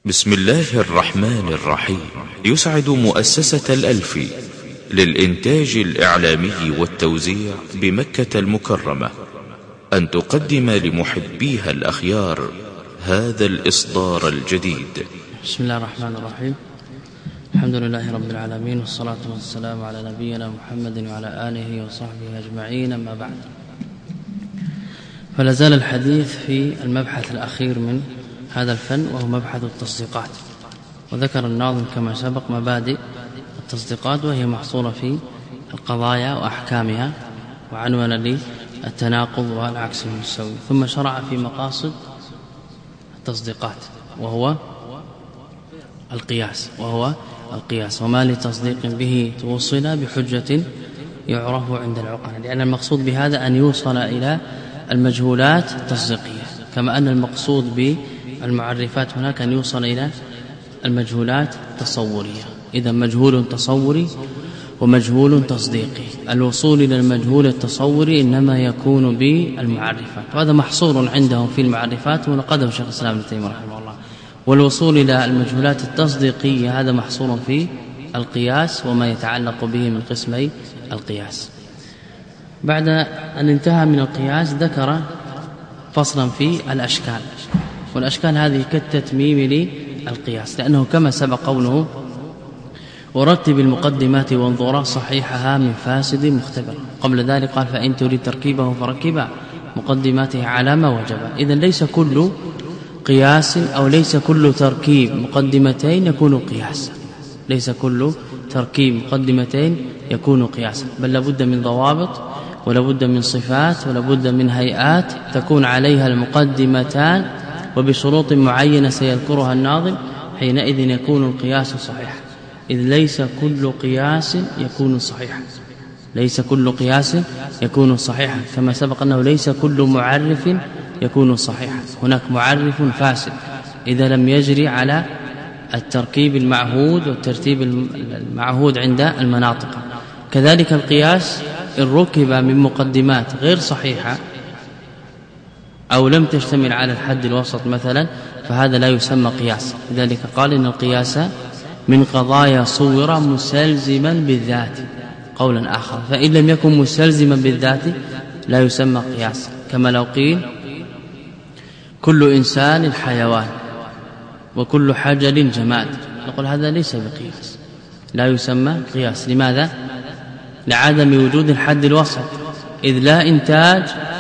بسم الله الرحمن الرحيم. يسعد مؤسسة الألفي للإنتاج الإعلامي والتوزيع بمكة المكرمة أن تقدم لمحبيها الأخيار هذا الإصدار الجديد. بسم الله الرحمن الرحيم. الحمد لله رب العالمين، والصلاة والسلام على نبينا محمد وعلى آله وصحبه أجمعين، أما بعد. فلا زال الحديث في المبحث الأخير من هذا الفن، وهو مبحث التصديقات. وذكر الناظم كما سبق مبادئ التصديقات، وهي محصورة في القضايا وأحكامها، وعنوان للتناقض والعكس المستوي. ثم شرع في مقاصد التصديقات، وهو القياس وما لتصديق به توصل بحجة يعرف عند العقلاء، لأن المقصود بهذا أن يوصل إلى المجهولات التصديقية، كما أن المقصود بالمعرفات هناك أن يوصل إلى المجهولات التصورية. إذا مجهول تصوري ومجهول تصديقي. الوصول إلى المجهول التصوري إنما يكون بالمعرفات، وهذا محصور عندهم في المعرفات، ونقده شيخ الإسلام ابن تيمية رحمه الله. والوصول إلى المجهولات التصديقية هذا محصور في القياس وما يتعلق به من قسمي القياس. بعد أن انتهى من القياس ذكر فصلا في الأشكال، والأشكال هذه كالتتميم للقياس، لأنه كما سبق قوله: ورتب المقدمات وانظرا صحيحها من فاسد مختبر. قبل ذلك قال: فإن تريد تركيبه فركبا مقدماته على ما وجب. إذن ليس كل قياس أو ليس كل تركيب مقدمتين يكون قياسا، ليس كل تركيب مقدمتين يكون قياسا، بل لابد من ضوابط، ولابد من صفات، ولابد من هيئات تكون عليها المقدمتان، وبشروط معينة سيذكرها الناظم. حينئذ يكون القياس صحيحا، إذ ليس كل قياس يكون صحيحا، ليس كل قياس يكون صحيحا، كما سبق أنه ليس كل معرف يكون صحيحا. هناك معرف فاسد إذا لم يجري على التركيب المعهود والترتيب المعهود عند المناطق. كذلك القياس إن ركب من مقدمات غير صحيحة أو لم تشتمل على الحد الوسط مثلا، فهذا لا يسمى قياس. لذلك قال إن القياس من قضايا صور مستلزما بالذات، قولا آخر. فإن لم يكن مستلزما بالذات لا يسمى قياس، كما لو قيل: كل إنسان حيوان وكل حجر جماد، نقول هذا ليس بقياس، لا يسمى قياس. لماذا؟ لعدم وجود الحد الوسط، إذ لا إنتاج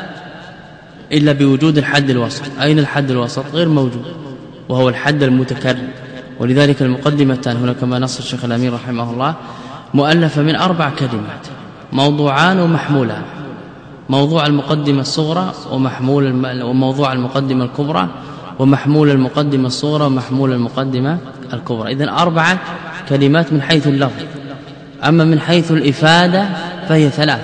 إلا بوجود الحد الوسط. أين الحد الوسط؟ غير موجود، وهو الحد المتكرر. ولذلك المقدمتان هنا كما نص الشيخ الأمين رحمه الله مؤلفة من 4 كلمات: موضوعان ومحمولان. موضوع المقدمة الصغرى وموضوع المقدمة الكبرى، ومحمول المقدمة الصغرى ومحمول المقدمة الكبرى. إذن 4 كلمات من حيث اللفظ، أما من حيث الإفادة فهي 3.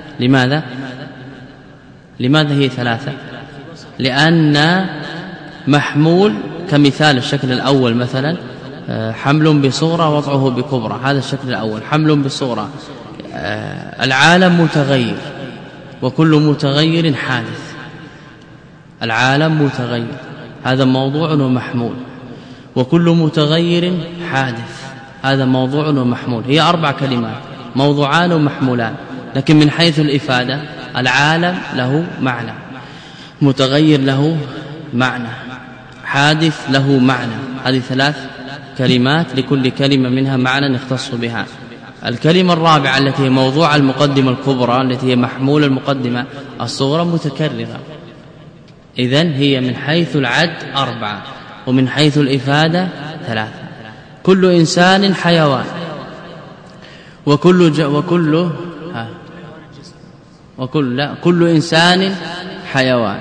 لماذا هي 3؟ لأن محمول كمثال الشكل الأول مثلا: حمل بصغرى وضعه بكبرى، هذا الشكل الأول. حمل بصغرى، العالم متغير وكل متغير حادث، العالم متغير، هذا موضوع ومحمول. وكل متغير حادث، هذا موضوع ومحمول. هي 4 كلمات، موضوعان ومحمولان، لكن من حيث الإفادة العالم له معنى، متغير له معنى، حادث له معنى. هذه 3 كلمات، لكل كلمة منها معنى يختص بها. الكلمة الرابعة التي هي موضوع المقدمة الكبرى، التي هي محمول المقدمة الصغرى، متكررة. إذن هي من حيث العد 4، ومن حيث الإفادة 3. كل إنسان حيوان كل إنسان حيوان،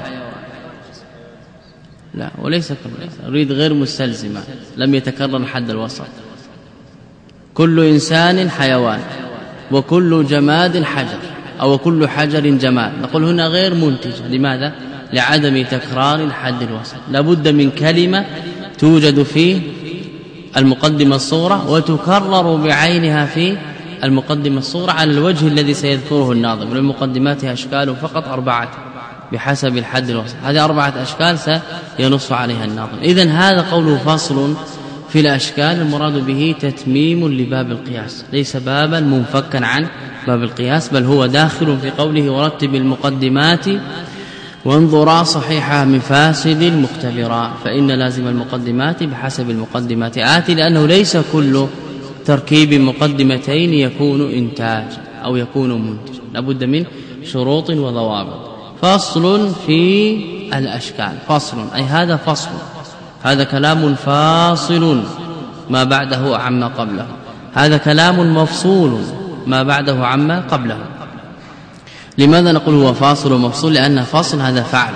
لا، وليس كل، أريد غير مستلزمة، لم يتكرر الحد الوسط. كل إنسان حيوان وكل جماد حجر، أو كل حجر جماد، نقول هنا غير منتجة. لماذا؟ لعدم تكرار الحد الوسط. لابد من كلمة توجد في المقدمة الصغرى وتكرر بعينها في المقدمة الصغرى على الوجه الذي سيذكره الناظم. للمقدمات أشكال فقط 4: بحسب الحد الوسط. هذه 4 أشكال سينص عليها الناظم. إذن هذا قوله فصل في الأشكال المراد به تتميم لباب القياس، ليس بابا منفكا عن باب القياس، بل هو داخل في قوله ورتب المقدمات وانظرا صحيحها من فاسد المختبرا، فإن لازم المقدمات بحسب المقدمات آتي، لأنه ليس كل تركيب مقدمتين يكون إنتاج أو يكون منتج، لابد من شروط وضوابط. فصل في الأشكال، فصل أي هذا فصل، هذا كلام فاصل ما بعده عما قبله، هذا كلام مفصول ما بعده عما قبله. لماذا نقول هو فاصل ومفصول؟ لأن فاصل هذا فعل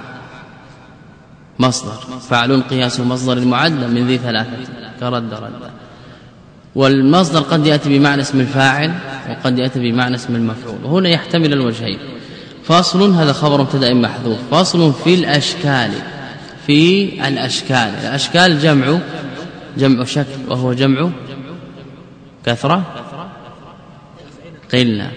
مصدر، فعل قياس مصدر المعد من ذي 3 كرد رد، والمصدر قد يأتي بمعنى اسم الفاعل وقد يأتي بمعنى اسم المفعول، وهنا يحتمل الوجهين. فاصل هذا خبر مبتدا محذوف، فاصل في الأشكال، في الأشكال، الأشكال جمع شكل، وهو جمع كثرة قلة،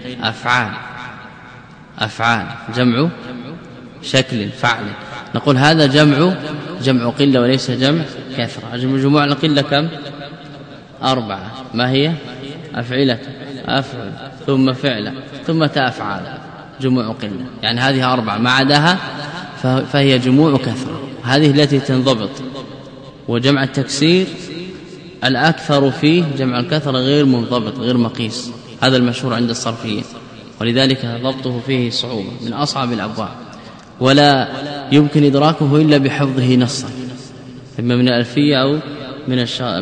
أفعال جمع شكل فعل، نقول هذا جمع قلة وليس جمع كثرة. جموع القلة كم؟ 4، ما هي؟ أفعلة، أفعل ثم فعل ثم تأفعال، جموع قلة، يعني هذه 4 ما عداها فهي جموع كثرة، هذه التي تنضبط. وجمع التكسير الأكثر فيه جمع الكثرة غير منضبط غير مقيس، هذا المشهور عند الصرفيين، ولذلك ضبطه فيه صعوبة من أصعب الأبواب، ولا يمكن إدراكه إلا بحفظه نصا، إما من الألفية أو من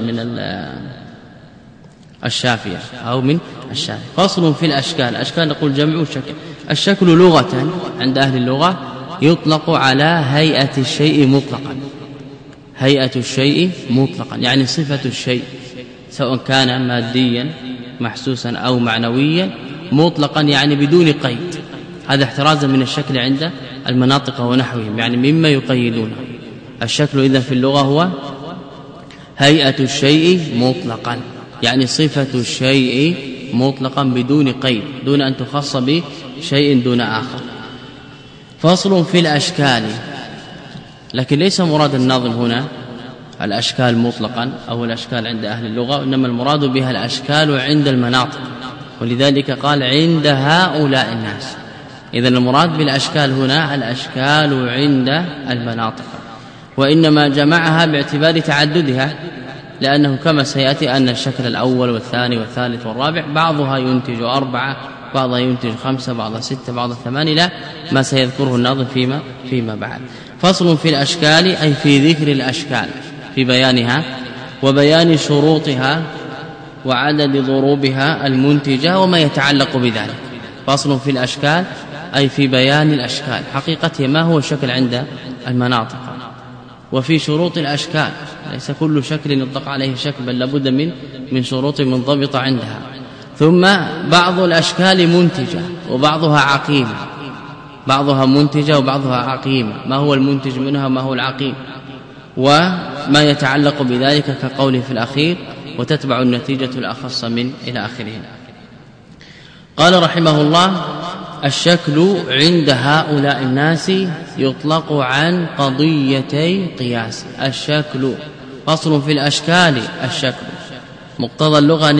الشافية أو من الشافية. فصل في الأشكال، الأشكال نقول جمع شكل. الشكل لغة عند أهل اللغة يطلق على هيئة الشيء مطلقا، هيئة الشيء مطلقا يعني صفة الشيء، سواء كان ماديا محسوسا أو معنويا مطلقا يعني بدون قيد، هذا احترازا من الشكل عند المناطق ونحوهم، يعني مما يقيدونه. الشكل إذن في اللغة هو هيئة الشيء مطلقا، يعني صفة الشيء مطلقا بدون قيد، دون أن تخص بشيء دون آخر. فصل في الأشكال، لكن ليس مراد الناظم هنا الأشكال مطلقا أو الأشكال عند أهل اللغة، إنما المراد بها الأشكال عند المناطق، ولذلك قال عند هؤلاء الناس. إذن المراد بالأشكال هنا الأشكال عند المناطق، وإنما جمعها باعتبار تعددها، لأنه كما سيأتي أن الشكل الأول والثاني والثالث والرابع بعضها ينتج 4، بعضها ينتج 5، بعضها 6، بعضها 8، لا ما سيذكره الناظم فيما بعد. فصل في الأشكال أي في ذكر الأشكال، في بيانها وبيان شروطها وعدد ضروبها المنتجة وما يتعلق بذلك. فصل في الأشكال أي في بيان الأشكال، حقيقة ما هو الشكل عند المناطق، وفي شروط الأشكال، ليس كل شكل يطلق عليه شكل، بل لابد من شروط منضبطة عندها. ثم بعض الأشكال منتجة وبعضها عقيمة، بعضها منتجة وبعضها عقيمة، ما هو المنتج منها وما هو العقيم وما يتعلق بذلك كقوله في الأخير وتتبع النتيجة الأخص من إلى آخره. قال رحمه الله الشكل عند هؤلاء الناس يطلق عن قضيتي قياس. الشكل فصل في الأشكال، الشكل مقتضى اللغة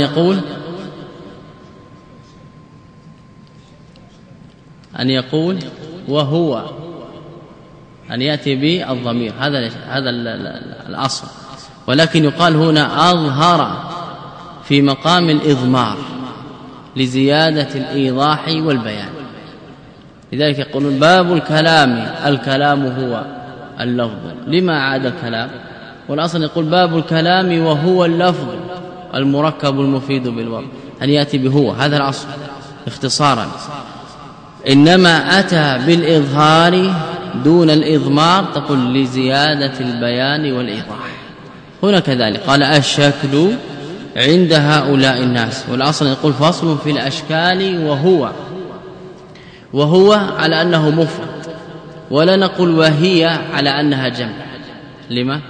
أن يقول وهو، أن يأتي بالضمير، هذا الأصل، ولكن يقال هنا أظهر في مقام الإضمار لزيادة الإيضاح والبيان. لذلك يقولون باب الكلام، الكلام هو اللفظ، لما عاد الكلام؟ والأصل يقول باب الكلام وهو اللفظ المركب المفيد بالوضع، أن يأتي بهو، هذا الأصل اختصارا. إنما أتى بالإظهار دون الإضمار، تقول لزيادة البيان والإيضاح. هنا كذلك قال الشكل عند هؤلاء الناس، والأصل يقول فصل في الأشكال وهو على أنه مفرد، ولا نقول وهي على أنها جمع. لما؟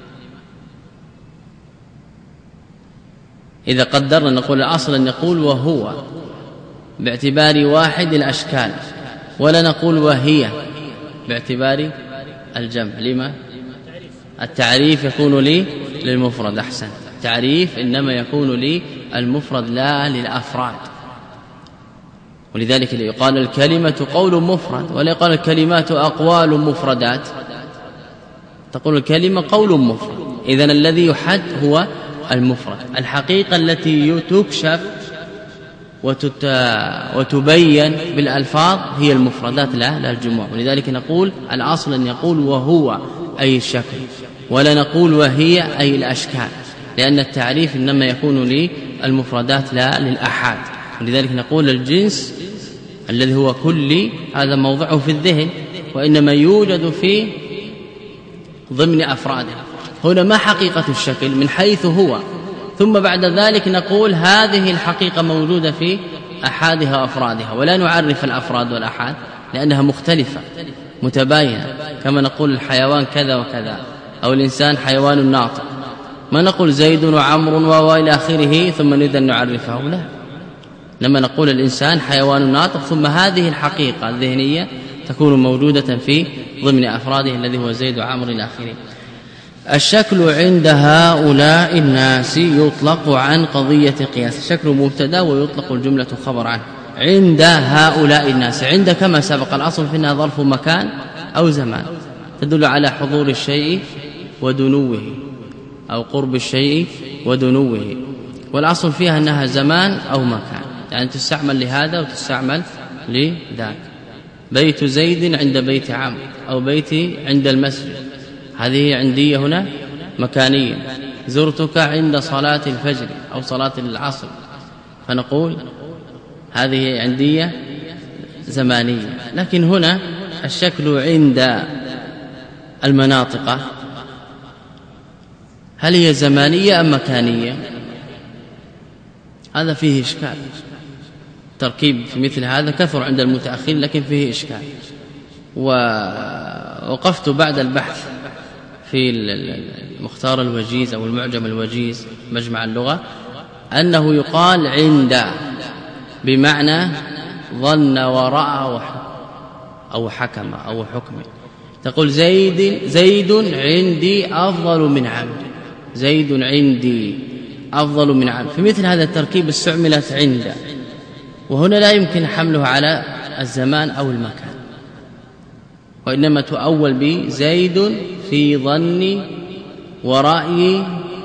إذا قدرنا نقول الأصل أن نقول وهو باعتبار واحد الأشكال، ولا نقول وهي باعتبار الجمع. لما؟ التعريف يكون لي للمفرد. أحسن. التعريف إنما يكون لي المفرد لا للأفراد، ولذلك يقال الكلمة قول مفرد، ولا يقال الكلمات أقوال مفردات. تقول الكلمة قول مفرد، إذن الذي يحد هو المفرد. الحقيقة التي تكشف وتبين بالألفاظ هي المفردات لا الجموع. ولذلك نقول الأصل أن يقول وهو أي الشكل، ولا نقول وهي أي الأشكال، لأن التعريف إنما يكون للمفردات لا للأحاد. ولذلك نقول الجنس الذي هو كلي هذا موضعه في الذهن، وإنما يوجد في ضمن أفراده. هنا ما حقيقة الشكل من حيث هو، ثم بعد ذلك نقول هذه الحقيقة موجودة في أحادها وأفرادها، ولا نعرف الأفراد والأحاد لأنها مختلفة متباينة. كما نقول الحيوان كذا وكذا، أو الإنسان حيوان ناطق، ما نقول زيد وعمر وإلى آخره ثم نريد أن نعرفه، لا. لما نقول الإنسان حيوان ناطق ثم هذه الحقيقة الذهنية تكون موجودة في ضمن أفراده الذي هو زيد وعمر إلى آخره. الشكل عند هؤلاء الناس يطلق عن قضية قياس. الشكل مبتدا ويطلق الجملة خبر عنه. عند هؤلاء الناس، عند كما سبق الأصل في أنها ظرف مكان أو زمان، تدل على حضور الشيء ودنوه أو قرب الشيء ودنوه، والأصل فيها أنها زمان أو مكان، يعني تستعمل لهذا وتستعمل لذاك. بيت زيد عند بيت عمرو، أو بيتي عند المسجد، هذه عندية هنا مكانية. زرتك عند صلاة الفجر أو صلاة العصر، فنقول هذه عندية زمانية. لكن هنا الشكل عند المناطق هل هي زمانية أم مكانية؟ هذا فيه إشكال. تركيب في مثل هذا كثر عند المتأخرين لكن فيه إشكال. ووقفت بعد البحث في المختار الوجيز أو المعجم الوجيز مجمع اللغة أنه يقال عند بمعنى ظن ورأى أو حكم أو حكم. تقول زيد عندي أفضل من عمرو، زيد عندي أفضل من عمرو. في مثل هذا التركيب استعملت عند، وهنا لا يمكن حمله على الزمان أو المكان، وإنما تؤول بزيد في ظني ورأيي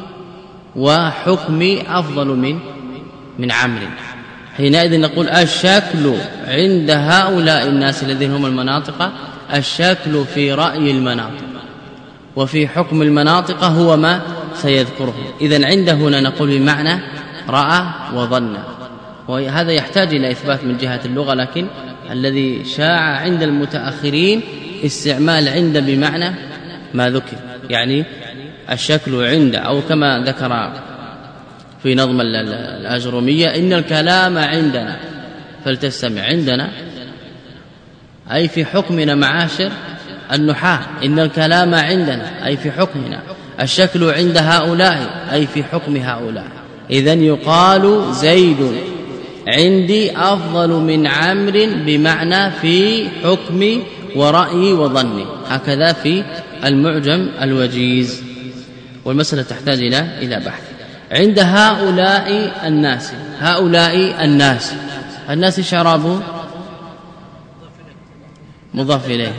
وحكمي أفضل من عمرو. حينئذ نقول الشكل عند هؤلاء الناس الذين هم المناطق، الشكل في رأي المناطق وفي حكم المناطق هو ما سيذكره. إذن عند هنا نقول بمعنى رأى وظن، وهذا يحتاج إلى إثبات من جهة اللغة، لكن الذي شاع عند المتأخرين استعمال عند بمعنى ما ذكر، يعني الشكل عند، أو كما ذكر في نظم الأجرومية إن الكلام عندنا فلتستمع. عندنا أي في حكمنا معاشر النحاة، إن الكلام عندنا أي في حكمنا. الشكل عند هؤلاء أي في حكم هؤلاء. إذن يقال زيد عندي أفضل من عمرو بمعنى في حكمي ورأيي وظني، هكذا في المعجم الوجيز. والمسألة تحتاج إلى بحث. عند هؤلاء الناس، هؤلاء الناس، الناس شرابه مضاف إليه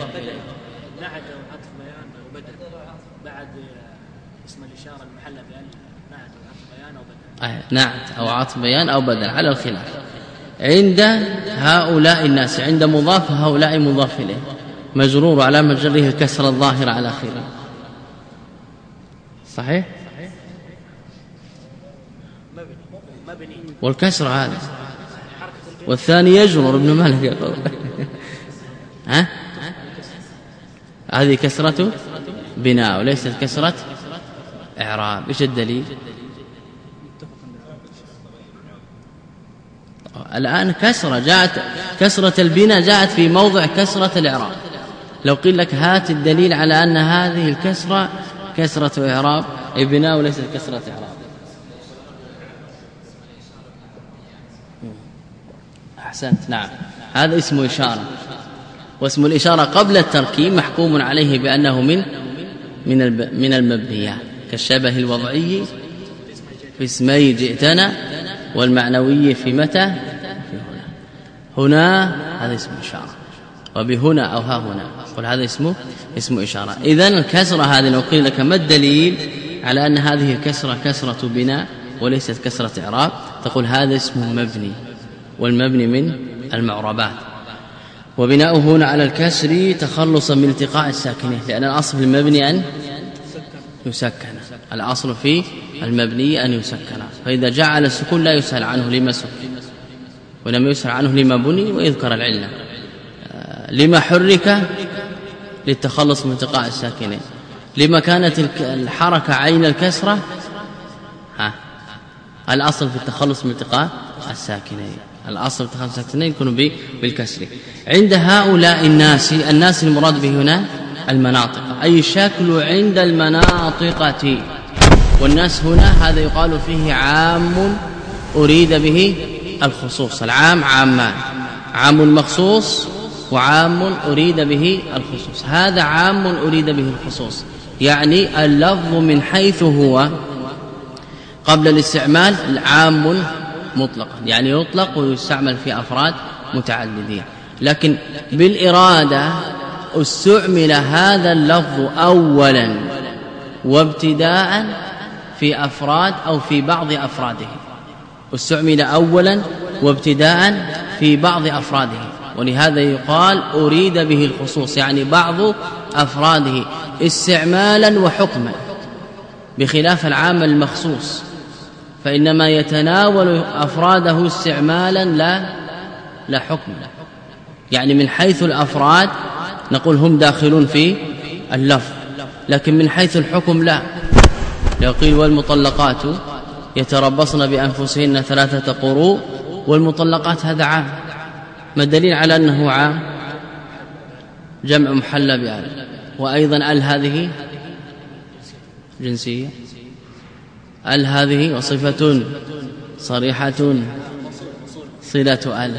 نعت أو عطف بيان أو بدل على الخلاف. عند هؤلاء الناس، عند مضاف، هؤلاء مضاف إليه، مجرور على مجره الكسر الظاهر على آخره. صحيح؟ والكسر هذا، والثاني يجرر ابن مالك يقول ها؟ هذه كسرة بناء وليست كسرة إعراب. إيش الدليل؟ الآن كسرة جاءت، كسرة البناء جاءت في موضع كسرة الإعراب. لو قيل لك هات الدليل على أن هذه الكسرة كسرة إعراب أي بناء وليست كسرة إعراب. أحسنت، نعم، هذا اسمه إشارة، واسم الإشارة قبل التركيب محكوم عليه بأنه من المبنيات كالشبه الوضعي في اسمي جئتنا والمعنوي في متى هنا هذا اسم إشارة وبهنا أو ها هنا قل هذا اسم إشارة. إذن الكسرة هذه لو قيل لك ما الدليل على أن هذه الكسرة كسرة بناء وليست كسرة إعراب تقول هذا اسم مبني والمبني من المعربات وبناؤه هنا على الكسر تخلصا من التقاء الساكنين لأن الأصل في المبني أن يسكن الأصل في المبني أن يسكن فإذا جعل السكون لا يسأل عنه لما سكن ولم يسأل عنه لما بني ويذكر العلة لما حرك للتخلص من التقاء الساكنين لما كانت الحركة عين الكسرة الأصل في التخلص من التقاء الساكنين الأصل في التخلص الساكنين يكون بالكسر. عند هؤلاء الناس المراد به هنا المناطق أي الشكل عند المناطقة والناس هنا هذا يقال فيه عام أريد به الخصوص العام عامان عام مخصوص وعام أريد به الخصوص هذا عام أريد به الخصوص يعني اللفظ من حيث هو قبل الاستعمال العام مطلقا يعني يطلق ويستعمل في أفراد متعددين لكن بالإرادة استعمل هذا اللفظ أولا وابتداء في أفراد أو في بعض أفراده استعمل أولا وابتداء في بعض أفراده ولهذا يقال أريد به الخصوص يعني بعض أفراده استعمالا وحكما بخلاف العام المخصوص فإنما يتناول أفراده استعمالا لا حكما يعني من حيث الأفراد نقول هم داخلون في اللفظ لكن من حيث الحكم لا لو قيل والمطلقات يتربصن بأنفسهن 3 قروء والمطلقات هذا عام ما الدليل على أنه عام جمع محلى بأل وأيضا أل هذه جنسية أل هذه وصفة صريحة صلة أل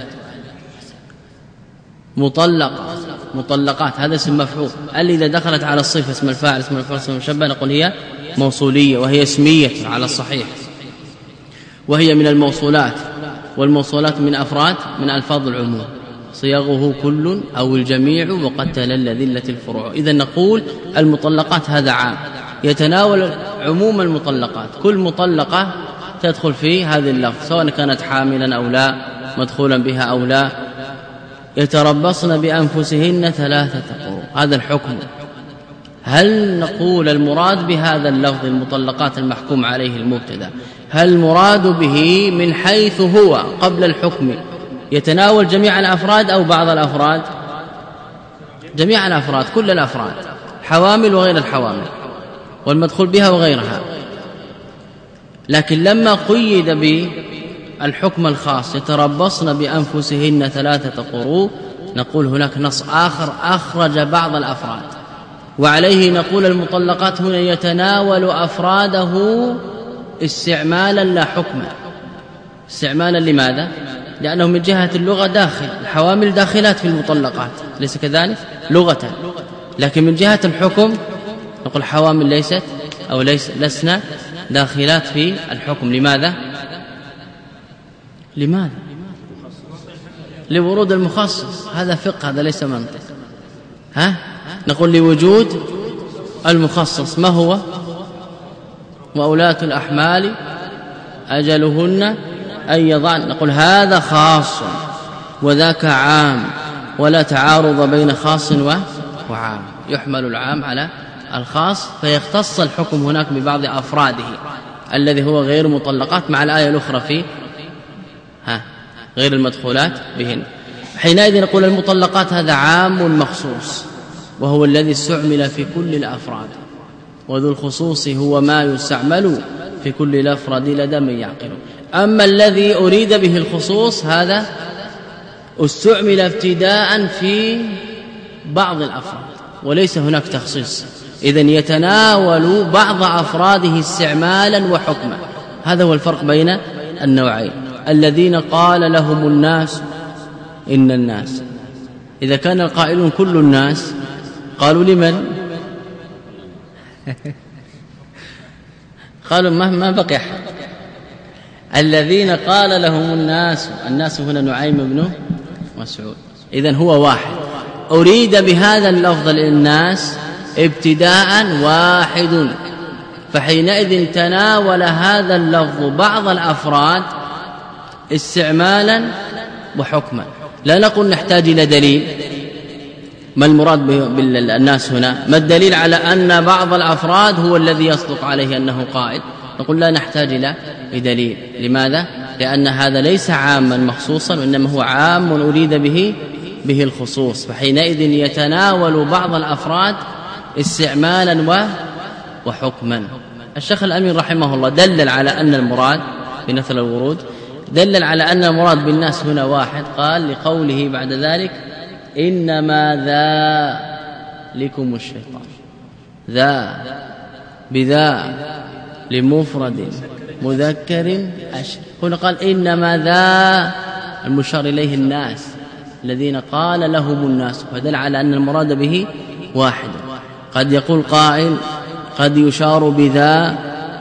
مطلقات هذا اسم مفعول أل إذا دخلت على الصفة اسم الفاعل اسم المفعول اسم المشبه نقول هي موصولية وهي اسمية على الصحيح وهي من الموصولات والموصولات من أفراد من ألفاظ العموم صيغه كل أو الجميع وقد تلل ذلة الفروع إذن نقول المطلقات هذا عام يتناول عموم المطلقات كل مطلقة تدخل في هذه اللفظ سواء كانت حاملا أو لا مدخولا بها أو لا يتربصن بأنفسهن 3 قروء هذا الحكم هل نقول المراد بهذا اللفظ المطلقات المحكوم عليه المبتدا هل المراد به من حيث هو قبل الحكم يتناول جميع الأفراد أو بعض الأفراد جميع الأفراد كل الأفراد حوامل وغير الحوامل والمدخول بها وغيرها لكن لما قيد بالحكم الخاص يتربصن بأنفسهن 3 قروء نقول هناك نص آخر أخرج بعض الأفراد وعليه نقول المطلقات هنا يتناول أفراده استعمالا لا حكما استعمالا لماذا؟ لأنه من جهة اللغة داخل الحوامل داخلات في المطلقات ليس كذلك لغة لكن من جهة الحكم نقول حوامل ليست أو لسنا داخلات في الحكم لماذا؟ لورود المخصص هذا فقه هذا ليس منطق نقول لوجود المخصص ما هو وأولاة الأحمال أجلهن أن يضعن نقول هذا خاص وذاك عام ولا تعارض بين خاص وعام يحمل العام على الخاص فيختص الحكم هناك ببعض أفراده الذي هو غير مطلقات مع الآية الأخرى في غير المدخولات بهن حينئذ نقول المطلقات هذا عام مخصوص وهو الذي استعمل في كل الأفراد وذو الخصوص هو ما يستعمل في كل الأفراد لدى من يعقل أما الذي أريد به الخصوص هذا استعمل ابتداء في بعض الأفراد وليس هناك تخصيص إذن يتناول بعض أفراده استعمالا وحكما هذا هو الفرق بين النوعين الذين قال لهم الناس إن الناس إذا كان القائلون كل الناس قالوا لمن؟ قالوا ما بقي أحد. الذين قال لهم الناس هنا نعيم بن مسعود، إذن هو واحد. أريد بهذا اللفظ للناس ابتداء واحد، فحينئذ تناول هذا اللفظ بعض الأفراد استعمالا وحكما. لا نقول نحتاج إلى دليل ما المراد بالناس هنا، ما الدليل على أن بعض الأفراد هو الذي يصدق عليه أنه قائل. نقول لا نحتاج إلى دليل. لماذا؟ لأن هذا ليس عاما مخصوصا، وإنما هو عام أريد به الخصوص، فحينئذ يتناول بعض الأفراد استعمالا وحكما. الشيخ الأمين رحمه الله دلل على أن المراد بنثر الورود، دلل على أن المراد بالناس هنا واحد، قال لقوله بعد ذلك إنما ذلكم الشيطان. ذا بذا لمفرد مذكر هنا قال إنما ذا، المشار إليه الناس الذين قال لهم الناس، فدل على أن المراد به واحد. قد يقول قائل قد يشار بذا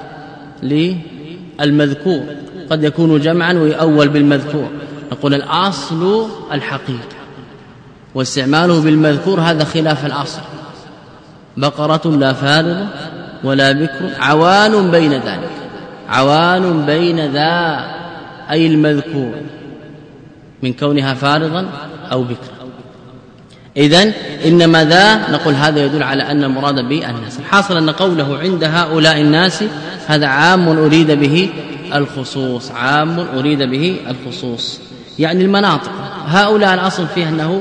للمذكور، قد يكون جمعا ويؤول بالمذكور. نقول الأصل الحقيقة، واستعماله بالمذكور هذا خلاف الأصل. بقرة لا فارض ولا بكر عوان بين ذلك، عوان بين ذا أي المذكور من كونها فارضا أو بكرا. إذن إنما ذا نقول هذا يدل على أن المراد به الناس. الحاصل أن قوله عند هؤلاء الناس هذا عام أريد به الخصوص، عام أريد به الخصوص، يعني المناطق. هؤلاء الأصل فيه أنه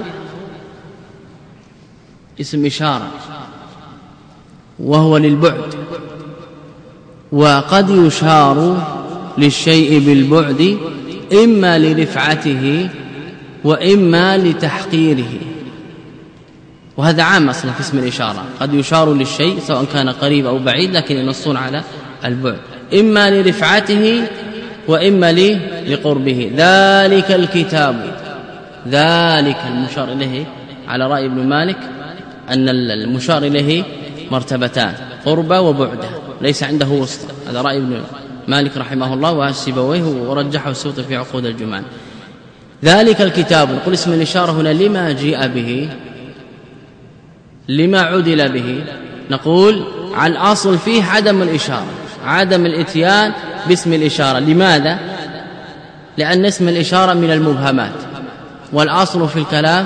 اسم إشارة وهو للبعد، وقد يشار للشيء بالبعد إما لرفعته وإما لتحقيره، وهذا عام أصلا في اسم الإشارة. قد يشار للشيء سواء كان قريب أو بعيد، لكن ينصون على البعد، إما لرفعته وإما لقربه. ذلك الكتاب، ذلك المشار إليه على رأي ابن مالك أن المشار إليه مرتبتان، قربة وبعدة، ليس عنده وسط. هذا رأي ابن مالك رحمه الله والسيبويه، ورجحه السيوطي في عقود الجمان. ذلك الكتاب، نقول اسم الإشارة هنا لما جيء به، لما عدل به. نقول على الأصل فيه عدم الإشارة، عدم الاتيان باسم الإشارة. لماذا؟ لأن اسم الإشارة من المبهمات، والأصل في الكلام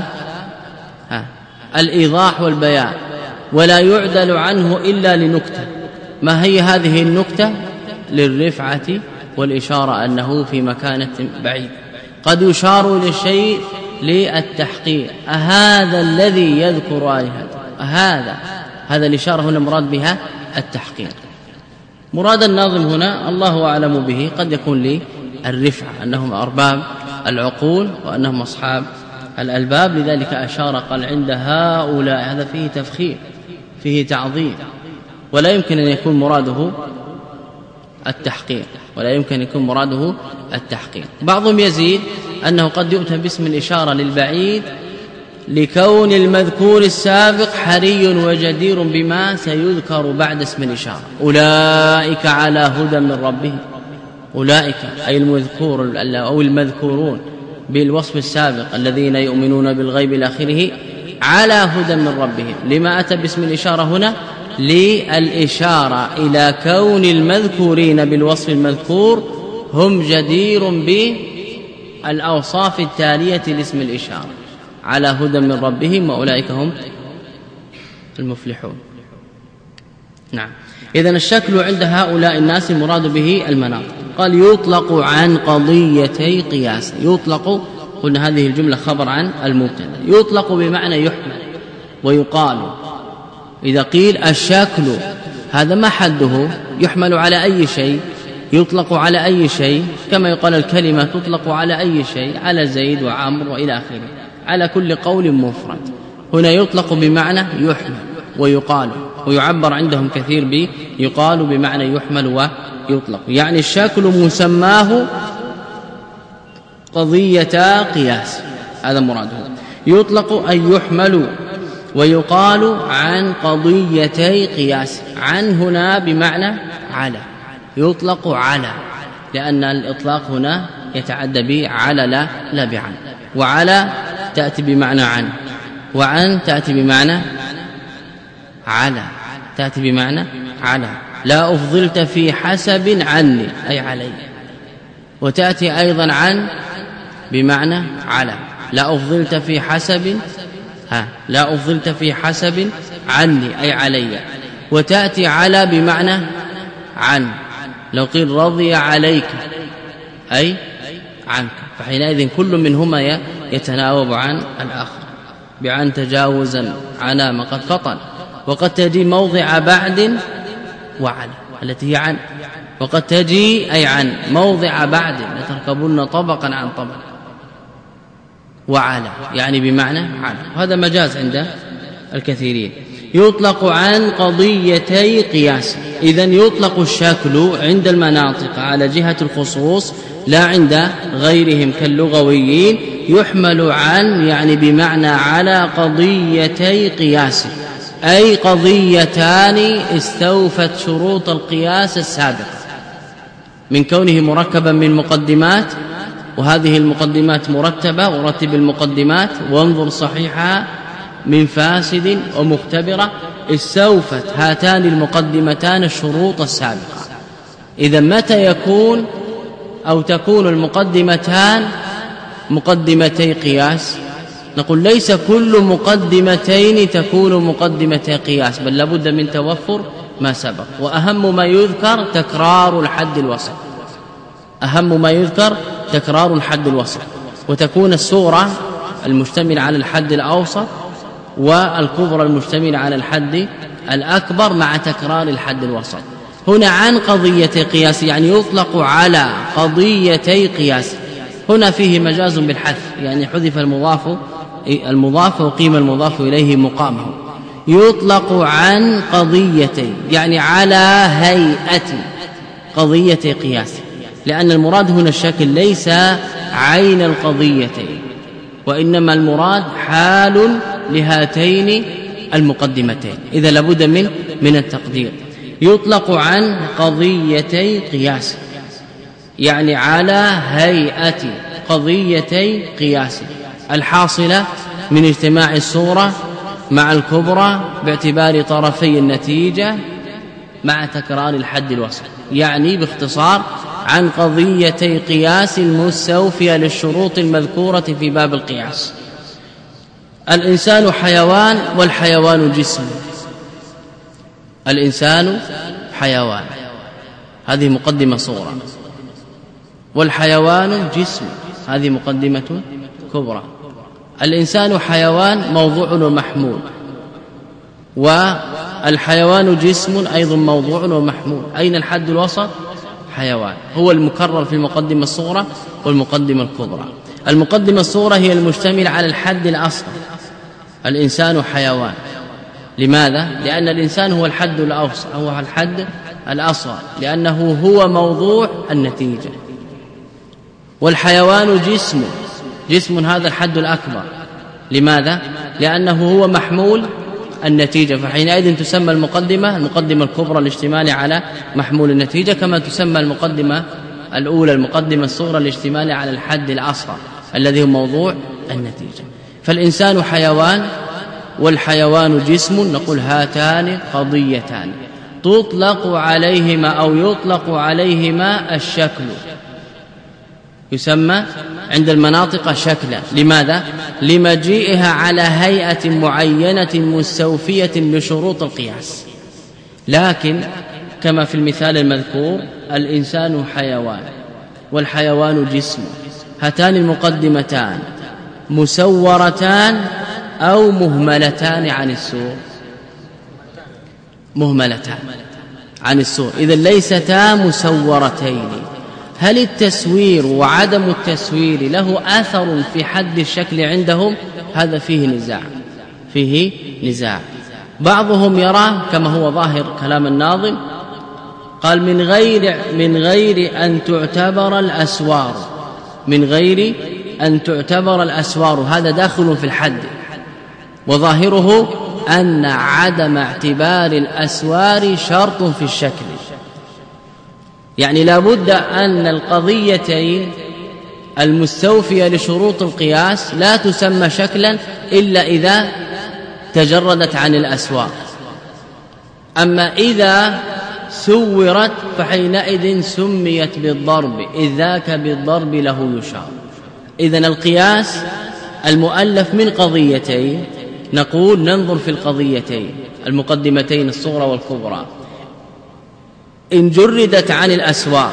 الإيضاح والبيان، ولا يعدل عنه إلا لنكتة. ما هي هذه النكتة؟ للرفعة والإشارة أنه في مكانة بعيد. قد يشار للشيء للتحقيق، أهذا الذي يذكر آلهته، هذا الإشارة هنا مراد بها التحقيق. مراد الناظم هنا الله أعلم به، قد يكون للرفعة أنهم أرباب العقول وأنهم أصحاب الألباب، لذلك أشار قال عند هؤلاء. هذا فيه تفخيم، فيه تعظيم، ولا يمكن أن يكون مراده التحقيق، ولا يمكن أن يكون مراده التحقيق. بعضهم يزيد أنه قد يؤتى باسم الإشارة للبعيد لكون المذكور السابق حري وجدير بما سيذكر بعد اسم الإشارة. أولئك على هدى من ربهم، أولئك أي المذكور أو المذكورون بالوصف السابق الذين يؤمنون بالغيب إلى آخره، على هدى من ربهم. لما أتى باسم الإشارة هنا؟ للإشارة إلى كون المذكورين بالوصف المذكور هم جدير بالأوصاف التالية لاسم الإشارة، على هدى من ربهم وأولئك هم المفلحون. نعم. إذن الشكل عند هؤلاء الناس المراد به المناطق. قال يطلق عن قضيتي قياس. يطلق، قلنا هذه الجملة خبر عن المبتدا، يطلق بمعنى يحمل ويقال. إذا قيل الشكل هذا ما حده؟ يحمل على أي شيء، يطلق على أي شيء، كما يقال الكلمة تطلق على أي شيء، على زيد وعمر وإلى آخره، على كل قول مفرد. هنا يطلق بمعنى يحمل ويقال، ويعبر عندهم كثير يقال بمعنى يحمل ويطلق. يعني الشكل مسماه قضية قياس، هذا مراده. يطلق أي يحمل. ويقال عن قضيتي قياس. عن هنا بمعنى على، يطلق على، لأن الإطلاق هنا يتعدى بعلى لا بعن. وعلى تأتي بمعنى عن، وعن تأتي بمعنى على، تأتي بمعنى على. لا أفضلت في حسب عني أي علي. وتأتي أيضا عن بمعنى على. لا أفضلت في حسب لا أفضلت في حسب عني أي علي. وتأتي على بمعنى عن. لو قيل رضي عليك أي عنك، فحينئذ كل منهما يتناوب عن الآخر. بعن تجاوزا عنا ما قد فطن. وقد تجي موضع بعد وعن التي هي عن، وقد تجي أي عن موضع بعد لتركبن طبقا عن طبق. وعلى يعني بمعنى على، هذا مجاز عند الكثيرين. يطلق عن قضيتي قياس. إذن يطلق الشكل عند المناطق على جهة الخصوص لا عند غيرهم كاللغويين. يحمل عن يعني بمعنى على قضيتي قياس، أي قضيتان استوفت شروط القياس السابقة من كونه مركبا من مقدمات، وهذه المقدمات مرتبة، ورتب المقدمات وانظر صحيحها من فاسد ومختبرة. استوفت هاتان المقدمتان الشروط السابقة. إذا متى يكون أو تكون المقدمتان مقدمتي قياس؟ نقول ليس كل مقدمتين تكون مقدمتي قياس، بل لابد من توفر ما سبق. وأهم ما يذكر تكرار الحد الوسط، أهم ما يذكر تكرار الحد الوسط. وتكون الصورة المشتمل على الحد الأوسط والكبرى المشتمل على الحد الأكبر مع تكرار الحد الوسط. هنا عن قضية قياس يعني يطلق على قضيتي قياس. هنا فيه مجاز بالحذف، يعني حذف المضاف وقيم المضاف إليه مقامه. يطلق عن قضيتي يعني على هيئة قضية قياس، لأن المراد هنا الشكل ليس عين القضيتين، وإنما المراد حال لهاتين المقدمتين. إذا لابد من التقدير. يطلق عن قضيتي قياس يعني على هيئة قضيتي قياس الحاصلة من اجتماع الصورة مع الكبرى باعتبار طرفي النتيجة مع تكرار الحد الوسط. يعني باختصار عن قضيتي قياس المستوفية للشروط المذكورة في باب القياس. الإنسان حيوان والحيوان جسم. الإنسان حيوان، هذه مقدمة صغرى. والحيوان جسم، هذه مقدمة كبرى. الإنسان حيوان موضوع ومحمول، والحيوان جسم أيضا موضوع ومحمول. أين الحد الوسط؟ حيوان هو المكرر في المقدمة الصغرى والمقدمة الكبرى. المقدمة الصغرى هي المشتمل على الحد الأصغر، الإنسان حيوان. لماذا؟ لأن الإنسان هو الحد الأوسط، هو الحد الأصغر، لأنه هو موضوع النتيجة. والحيوان جسم هذا الحد الأكبر. لماذا؟ لأنه هو محمول النتيجة، فحينئذ تسمى المقدمة الكبرى الاشتمال على محمول النتيجة، كما تسمى المقدمة الأولى المقدمة الصغرى الاشتمال على الحد الأصغر الذي هو موضوع النتيجة. فالإنسان حيوان والحيوان جسم. نقول هاتان قضيتان تطلق عليهما أو يطلق عليهما الشكل، يسمى عند المناطق شكلا. لماذا؟ لمجيئها على هيئة معينة مستوفية لشروط القياس. لكن كما في المثال المذكور الإنسان حيوان والحيوان جسم، هاتان المقدمتان مسورتان أو مهملتان عن السور، مهملتان عن السور، إذن ليستا مسورتين. هل التسوير وعدم التسوير له أثر في حد الشكل عندهم؟ هذا فيه نزاع. بعضهم يرى كما هو ظاهر كلام الناظم، قال من غير أن تعتبر الأسوار، من غير أن تعتبر الأسوار، هذا داخل في الحد، وظاهره أن عدم اعتبار الأسوار شرط في الشكل، يعني لا بد أن القضيتين المستوفية لشروط القياس لا تسمى شكلا إلا إذا تجردت عن الأسوار. أما إذا سورت فحينئذ سميت بالضرب، إذ ذاك بالضرب له يشار. إذن القياس المؤلف من قضيتين، نقول ننظر في القضيتين المقدمتين الصغرى والكبرى، إن جردت عن الأسوار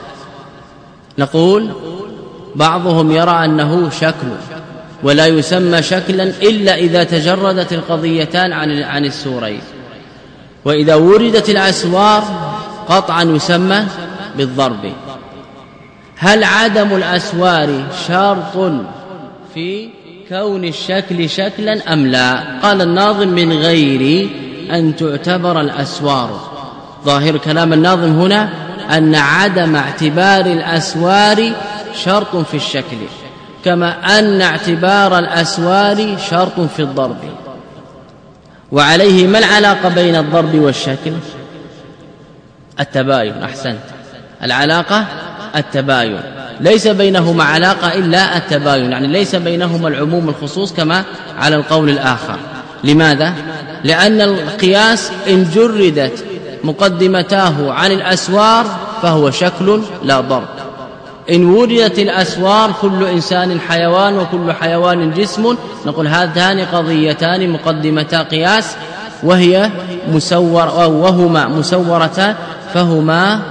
نقول بعضهم يرى أنه شكل ولا يسمى شكلا إلا إذا تجردت القضيتان عن السورين، وإذا وردت الأسوار قطعا يسمى بالضرب. هل عدم الأسوار شرط في كون الشكل شكلا أم لا؟ قال الناظم من غير أن تعتبر الأسوار. ظاهر كلام الناظم هنا أن عدم اعتبار الأسوار شرط في الشكل، كما أن اعتبار الأسوار شرط في الضرب. وعليه ما العلاقة بين الضرب والشكل؟ التباين. أحسنت، العلاقة التباين، ليس بينهما علاقة إلا التباين، يعني ليس بينهما العموم الخصوص كما على القول الآخر. لماذا؟ لأن القياس إن جردت مقدمتاه عن الأسوار فهو شكل لا ضرب. إن وردت الأسوار كل إنسان حيوان وكل حيوان جسم، نقول هاتان قضيتان مقدمتا قياس وهي وهما مسورتان فهما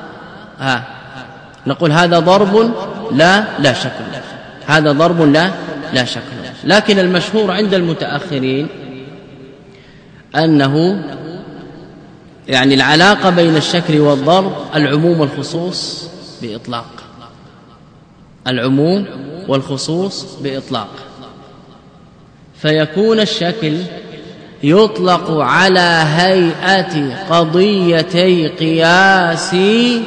نقول هذا ضرب لا شكل، هذا ضرب لا شكل. لكن المشهور عند المتأخرين أنه يعني العلاقة بين الشكل والضرب العموم والخصوص بإطلاق، العموم والخصوص بإطلاق، فيكون الشكل يطلق على هيئة قضيتي قياس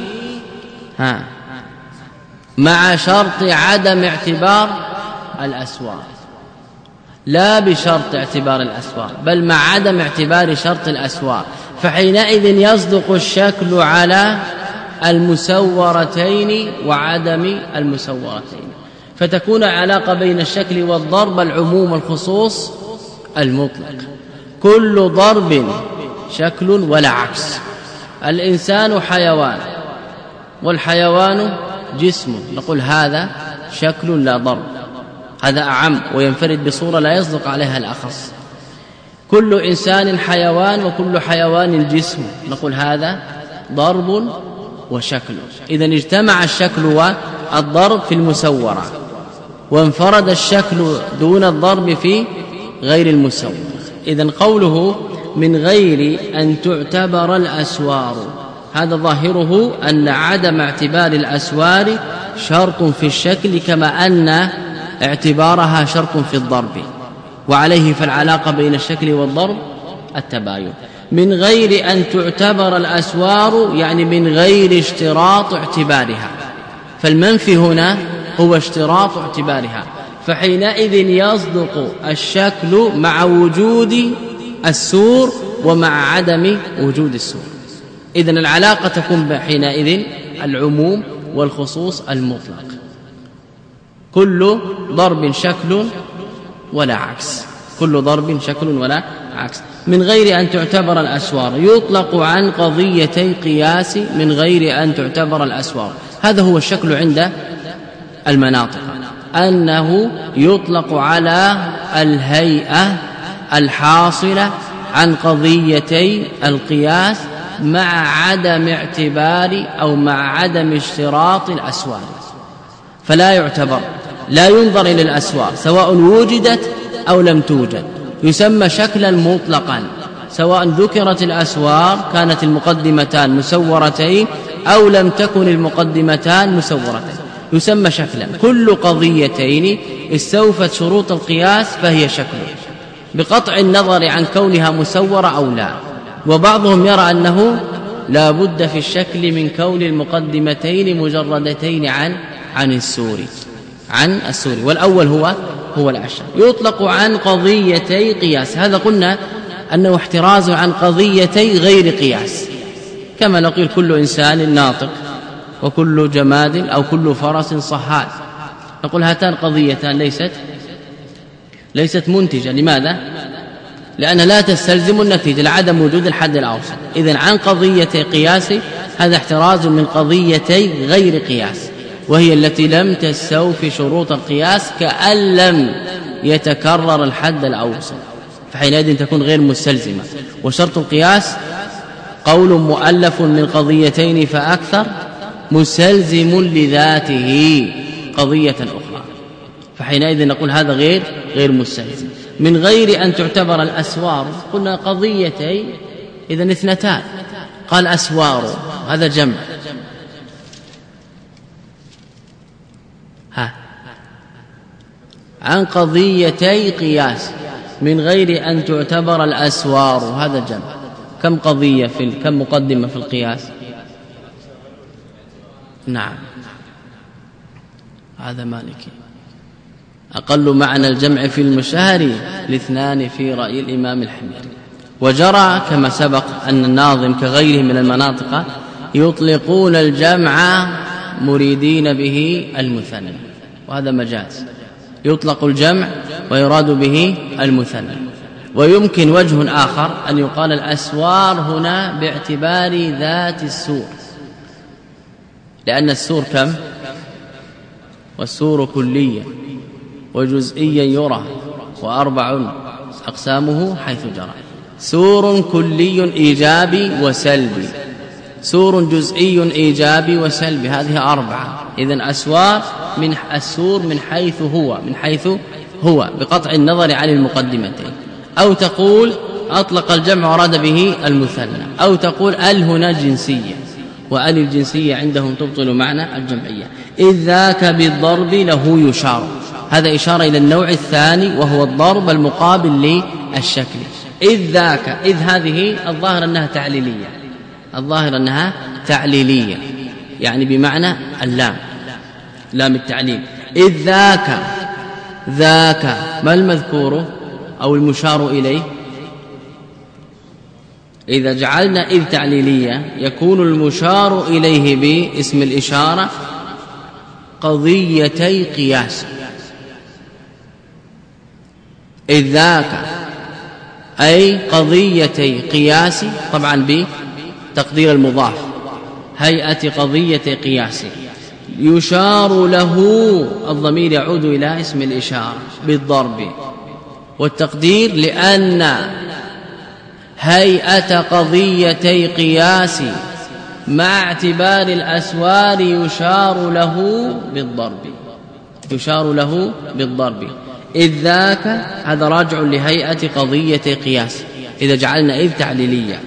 مع شرط عدم اعتبار الأسوار، لا بشرط اعتبار الأسوار بل مع عدم اعتبار شرط الأسوار، فحينئذ يصدق الشكل على المسورتين وعدم المسورتين، فتكون علاقة بين الشكل والضرب العموم الخصوص المطلق. كل ضرب شكل ولا عكس. الإنسان حيوان والحيوان جسم، نقول هذا شكل لا ضرب، هذا أعم وينفرد بصورة لا يصدق عليها الأخص. كل إنسان حيوان وكل حيوان جسم، نقول هذا ضرب وشكل. إذن اجتمع الشكل والضرب في المسورة، وانفرد الشكل دون الضرب في غير المسور. إذن قوله من غير أن تعتبر الأسوار، هذا ظاهره أن عدم اعتبار الأسوار شرط في الشكل كما أن اعتبارها شرط في الضرب، وعليه فالعلاقة بين الشكل والضرب التباين. من غير أن تعتبر الأسوار يعني من غير اشتراط اعتبارها، فالمنفي هنا هو اشتراط اعتبارها، فحينئذ يصدق الشكل مع وجود السور ومع عدم وجود السور. إذن العلاقة تكون حينئذ العموم والخصوص المطلق، كل ضرب شكل ولا عكس، كل ضرب شكل ولا عكس. من غير أن تعتبر الأسوار يطلق عن قضيتي قياس من غير أن تعتبر الأسوار. هذا هو الشكل عند المناطق، أنه يطلق على الهيئة الحاصلة عن قضيتي القياس مع عدم اعتبار أو مع عدم اشتراط الأسوار، فلا يعتبر، لا ينظر إلى الأسوار سواء وجدت أو لم توجد، يسمى شكلا مطلقا، سواء ذكرت الأسوار كانت المقدمتان مسورتين أو لم تكن المقدمتان مسورتين، يسمى شكلا. كل قضيتين استوفت شروط القياس فهي شكل بقطع النظر عن كونها مسورة أو لا. وبعضهم يرى أنه لا بد في الشكل من كون المقدمتين مجردتين عن السور، عن السوري، والأول هو الأشهر. يطلق عن قضيتي قياس، هذا قلنا أنه احتراز عن قضيتي غير قياس، كما نقول كل إنسان ناطق وكل جماد أو كل فرس صهاد، نقول هاتان قضيتان ليست منتجة. لماذا؟ لأنها لا تستلزم النتيجة لعدم وجود الحد الأوسط. إذن عن قضيتي قياس هذا احتراز من قضيتي غير قياس، وهي التي لم تستوفي شروط القياس كأن لم يتكرر الحد الأوسط، فحينئذ تكون غير مستلزمة. وشرط القياس قول مؤلف من قضيتين فأكثر مستلزم لذاته قضية أخرى، فحينئذ نقول هذا غير مستلزم. من غير أن تعتبر الأسوار، قلنا قضيتي إذن اثنتان، قال أسوار هذا جمع، عن قضيتي قياس من غير أن تعتبر الأسوار هذا جمع. كم قضية كم مقدمة في القياس؟ نعم، هذا مالكي. أقل معنى الجمع في المشاهر الاثنان في رأي الإمام الحميري. وجرى كما سبق أن الناظم كغيره من المناطق يطلقون الجمع مريدين به المثنى، وهذا مجاز، يطلق الجمع ويراد به المثنى. ويمكن وجه آخر أن يقال الأسوار هنا باعتبار ذات السور، لأن السور كم؟ والسور كليا وجزئيا يرى، وأربع أقسامه حيث جرى. سور كلي إيجابي وسلبي، سور جزئي إيجابي وسلبي، هذه أربعة. إذن أسوار من السور من حيث هو بقطع النظر عن المقدمتين. أو تقول أطلق الجمع وراد به المثنى، أو تقول ال هنا جنسية، وال الجنسية عندهم تبطل معنى الجمعية. إذ ذاك بالضرب له يشار، هذا إشارة إلى النوع الثاني وهو الضرب المقابل للشكل. إذ ذاك، إذ هذه الظاهر أنها تعليلية، يعني بمعنى اللام، لام التعليل. إذ ذاك ما المذكور أو المشار إليه؟ إذا جعلنا إذ تعليلية يكون المشار إليه باسم الإشارة قضيتي قياس. إذ ذاك أي قضيتي قياس، طبعا بتقدير المضاف، هيئة قضية قياس. يشار له الضمير يعود إلى اسم الإشارة بالضرب، والتقدير لأن هيئة قضيتي قياس مع اعتبار الأسوار يشار له بالضرب. إذ ذاك هذا راجع لهيئة قضية قياس إذا جعلنا إذ تعليلية.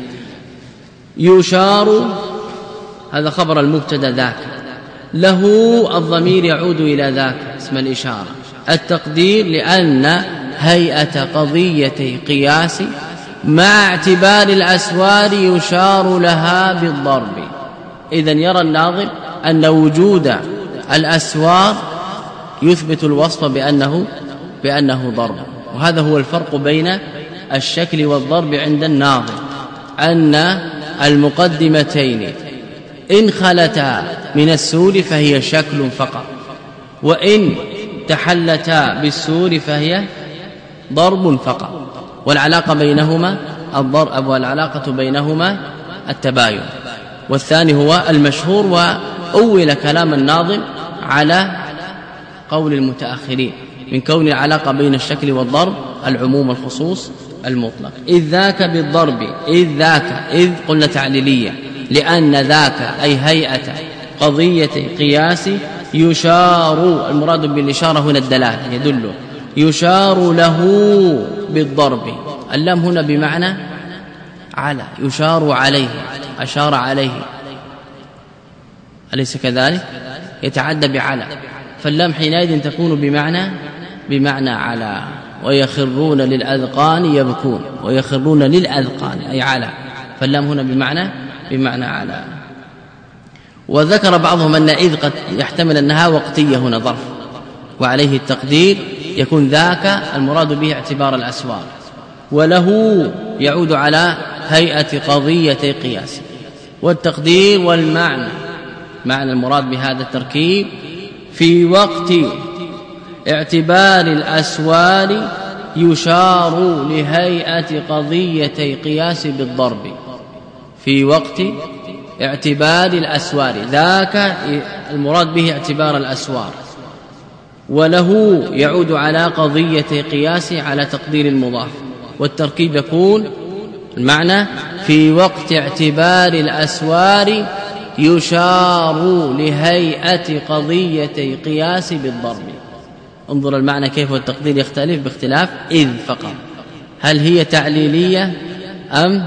يشار هذا خبر المبتدا ذاك، له الضمير يعود إلى ذاك اسم الإشارة. التقدير لأن هيئة قضية قياس مع اعتبار الأسوار يشار لها بالضرب. إذن يرى الناظر أن وجود الأسوار يثبت الوصف بأنه ضرب، وهذا هو الفرق بين الشكل والضرب عند الناظر، أن المقدمتين إن خلتا من السور فهي شكل فقط، وإن تحلتا بالسور فهي ضرب فقط، والعلاقة بينهما الضرب والعلاقة بينهما التباين. والثاني هو المشهور، وأول كلام الناظم على قول المتأخرين من كون العلاقة بين الشكل والضرب العموم والخصوص المطلق. إذ ذاك بالضرب، إذ ذاك إذ قلنا تعليلية لأن ذاك أي هيئة قضية قياس يشار، المراد بالإشارة هنا الدلالة يدل، يشار له بالضرب. اللام هنا بمعنى على، يشار عليه، أشار عليه، أليس كذلك؟ يتعدى بعلى، فاللام حينئذ تكون بمعنى على. ويخرون للأذقان يبكون، ويخرون للأذقان أي على، فاللام هنا بمعنى على. وذكر بعضهم أن إذ قد يحتمل أنها وقتية هنا ظرف، وعليه التقدير يكون ذاك المراد به اعتبار الأسوار. وله يعود على هيئة قضية قياس. والتقدير والمعنى معنى المراد بهذا التركيب في وقت اعتبار الأسوار يشار لهيئة قضية قياس بالضرب. في وقت اعتبار الأسوار ذاك المراد به اعتبار الأسوار. وله يعود على قضية قياس على تقدير المضاف. والتركيب يكون المعنى في وقت اعتبار الأسوار يشار لهيئة قضية قياس بالضرب. انظر المعنى كيف والتقدير يختلف باختلاف إذ فقط. هل هي تعليلية أم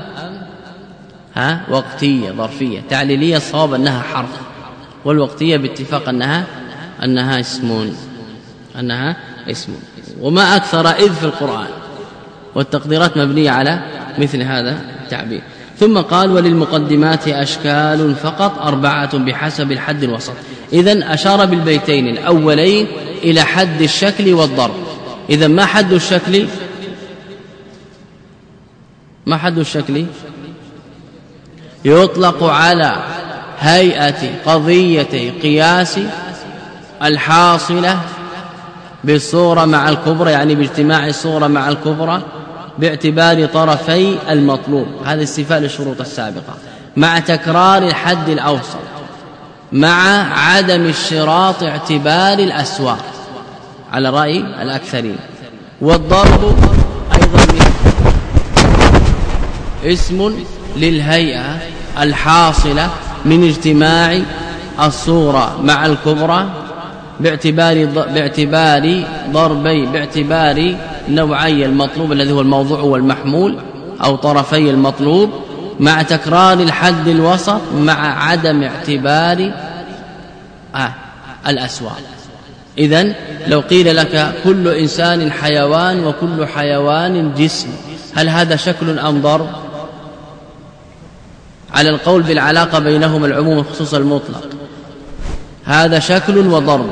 وقتية ظرفية؟ تعليلية الصواب أنها حرف، والوقتية باتفاق أنها اسم. وما أكثر إذ في القرآن، والتقديرات مبنية على مثل هذا التعبير. ثم قال وللمقدمات أشكال فقط 4 بحسب الحد الوسط. إذن أشار بالبيتين الأولين إلى حد الشكل والضرب. إذن ما حد الشكل؟ يطلق على هيئة قضية قياس الحاصلة بالصورة مع الكبرى، يعني باجتماع الصورة مع الكبرى باعتبار طرفي المطلوب. هذه استيفاء للشروط السابقة، مع تكرار الحد الأوسط، مع عدم اشتراط اعتبار الأسواق على رأي الأكثرين. والضرب أيضا اسم للهيئة الحاصلة من اجتماع الصورة مع الكبرى باعتبار نوعي المطلوب الذي هو الموضوع والمحمول أو طرفي المطلوب، مع تكرار الحد الوسط، مع عدم اعتبار الأسواق. إذن لو قيل لك كل إنسان حيوان وكل حيوان جسم، هل هذا شكل أم ضرب؟ على القول بالعلاقة بينهما العموم والخصوص المطلق، هذا شكل وضرب.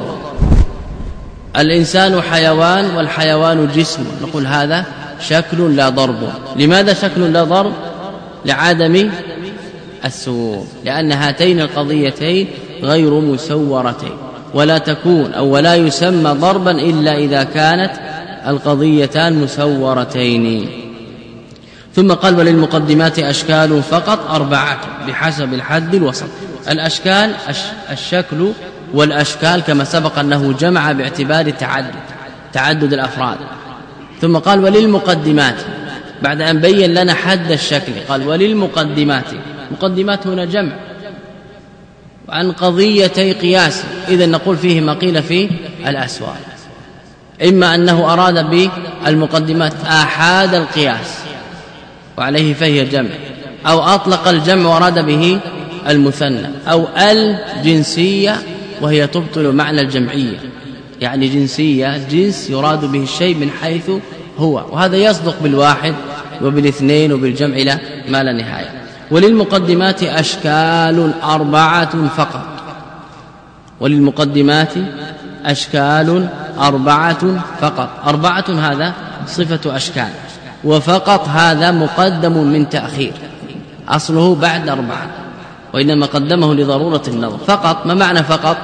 الإنسان حيوان والحيوان جسم، نقول هذا شكل لا ضرب. لماذا شكل لا ضرب؟ لعدم السوور، لأن هاتين القضيتين غير مسورتين، ولا تكون أو ولا يسمى ضربا إلا إذا كانت القضيتان مسورتين. ثم قال وللمقدمات أشكال فقط 4 بحسب الحد الوسط. الأشكال الشكل والأشكال كما سبق أنه جمع باعتبار تعدد الأفراد. ثم قال وللمقدمات بعد أن بين لنا حد الشكل قال وللمقدمات. مقدمات هنا جمع عن قضيتي قياس، إذن نقول فيه ما قيل في الأسواق، إما أنه أراد بالمقدمات آحاد القياس وعليه فهي جمع، أو أطلق الجمع وأراد به المثنى، أو الجنسية وهي تبطل معنى الجمعية، يعني جنسية جنس يراد به الشيء من حيث هو، وهذا يصدق بالواحد وبالاثنين وبالجمع إلى ما لا نهاية. وللمقدمات أشكال 4 فقط. وللمقدمات أشكال 4 فقط. 4 هذا صفة أشكال، وفقط هذا مقدم من تأخير، أصله بعد 4، وإنما قدمه لضرورة النظر. فقط ما معنى فقط؟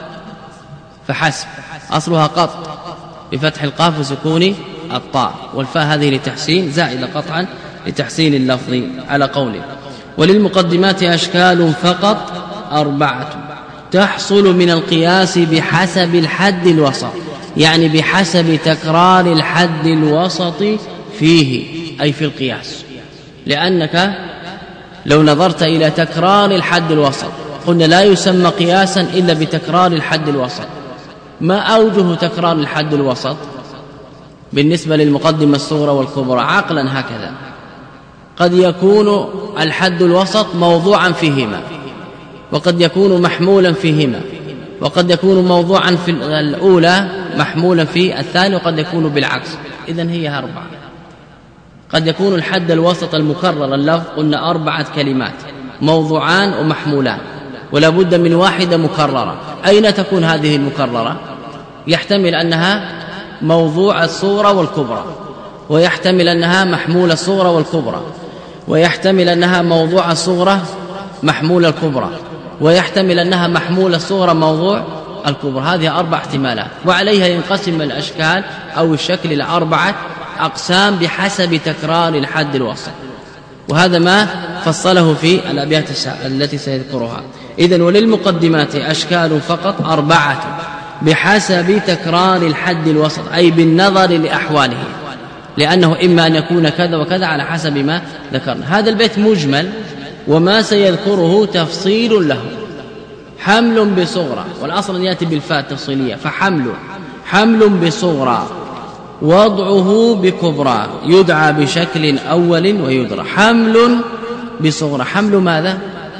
فحسب، أصلها قط بفتح القاف وسكون الطاء، والفاء هذه لتحسين زائدة قطعا لتحسين اللفظ على قوله. وللمقدمات أشكال فقط 4 تحصل من القياس بحسب الحد الوسط، يعني بحسب تكرار الحد الوسط فيه، أي في القياس. لأنك لو نظرت إلى تكرار الحد الوسط قلنا لا يسمى قياسا إلا بتكرار الحد الوسط. ما أوجه تكرار الحد الوسط بالنسبة للمقدمة الصغرى والكبرى؟ عقلا هكذا، قد يكون الحد الوسط موضوعا فيهما، وقد يكون محمولا فيهما، وقد يكون موضوعا في الأولى محمولا في الثاني، وقد يكون بالعكس. إذن هي 4. قد يكون الحد الوسط المكرر اللفظ قلنا 4 كلمات موضوعان ومحمولان، ولا بد من واحدة مكررة. أين تكون هذه المكررة؟ يحتمل أنها موضوع الصورة والكبرى، ويحتمل أنها محمول الصورة والكبرى، ويحتمل أنها موضوع الصورة محمول الكبرى، ويحتمل أنها محمول الصورة موضوع الكبرى. هذه 4 احتمالات، وعليها ينقسم الأشكال أو الشكل إلى 4 أقسام بحسب تكرار الحد الوسط، وهذا ما فصله في الأبيات التي سيذكرها. إذن وللمقدمات أشكال فقط 4 بحسب تكرار الحد الوسط، أي بالنظر لأحواله، لأنه إما أن يكون كذا وكذا على حسب ما ذكرنا. هذا البيت مجمل، وما سيذكره تفصيل له. حمل بصغرى، والأصل أن يأتي بالفاء التفصيلية، حمل بصغرى وضعه بكبرى يدعى بشكل أول ويدرى. حمل بصغرى، حمل ماذا؟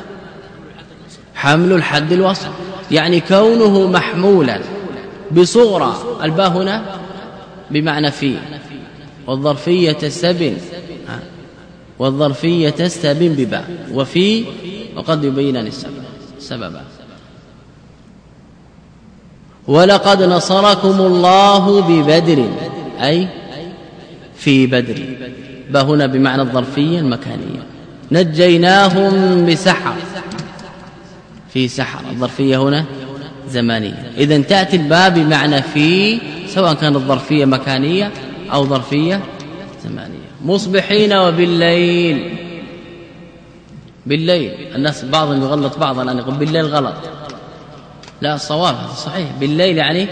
حمل الحد الوسط، يعني كونه محمولا بصغرى. الباء هنا بمعنى في، والظرفية تستبن، والظرفية تستبن بباء، وفي وقد يبين السبب. ولقد نصركم الله ببدر، أي في بدر. باء هنا بمعنى الظرفية المكانية. نجيناهم بسحر، في سحر، الظرفية هنا زمانية. إذن تأتي الباء بمعنى في، سواء كانت الظرفية مكانية أو ظرفية زمانية. مصبحين وبالليل، بالليل. الناس بعضهم يغلط بعضا، الآن يقول بالليل غلط، لا الصواب هذا صحيح، بالليل يعني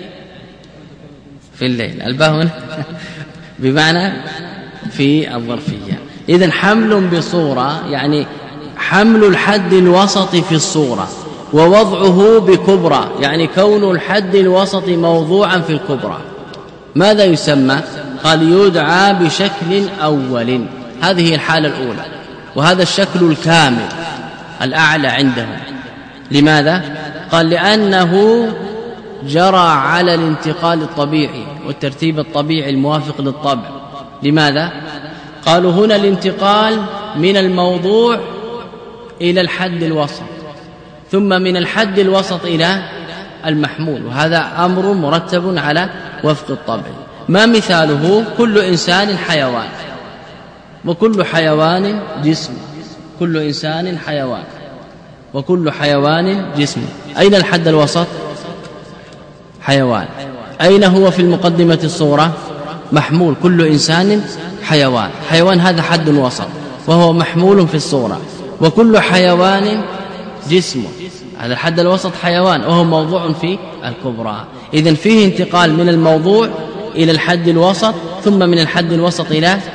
في الليل. الباء هنا بمعنى في الظرفية. إذن حمل بصورة يعني حمل الحد الوسط في الصورة، ووضعه بكبرى يعني كون الحد الوسط موضوعا في الكبرى. ماذا يسمى؟ قال يدعى بشكل أول. هذه الحالة الأولى، وهذا الشكل الكامل الأعلى عندهم. لماذا؟ قال لأنه جرى على الانتقال الطبيعي والترتيب الطبيعي الموافق للطبع. لماذا؟ قالوا هنا الانتقال من الموضوع إلى الحد الوسط، ثم من الحد الوسط إلى المحمول، وهذا أمر مرتب على وفق الطبع. ما مثاله؟ كل إنسان حيوان، وكل حيوان جسم. كل إنسان حيوان، وكل حيوان جسم. أين الحد الوسط؟ حيوان. أين هو في المقدمة الصورة؟ محمول. كل إنسان حيوان، حيوان هذا حد وسط وهو محمول في الصورة. وكل حيوان جسمه، هذا الحد الوسط حيوان وهو موضوع في الكبرى. إذن فيه انتقال من الموضوع إلى الحد الوسط، ثم من الحد الوسط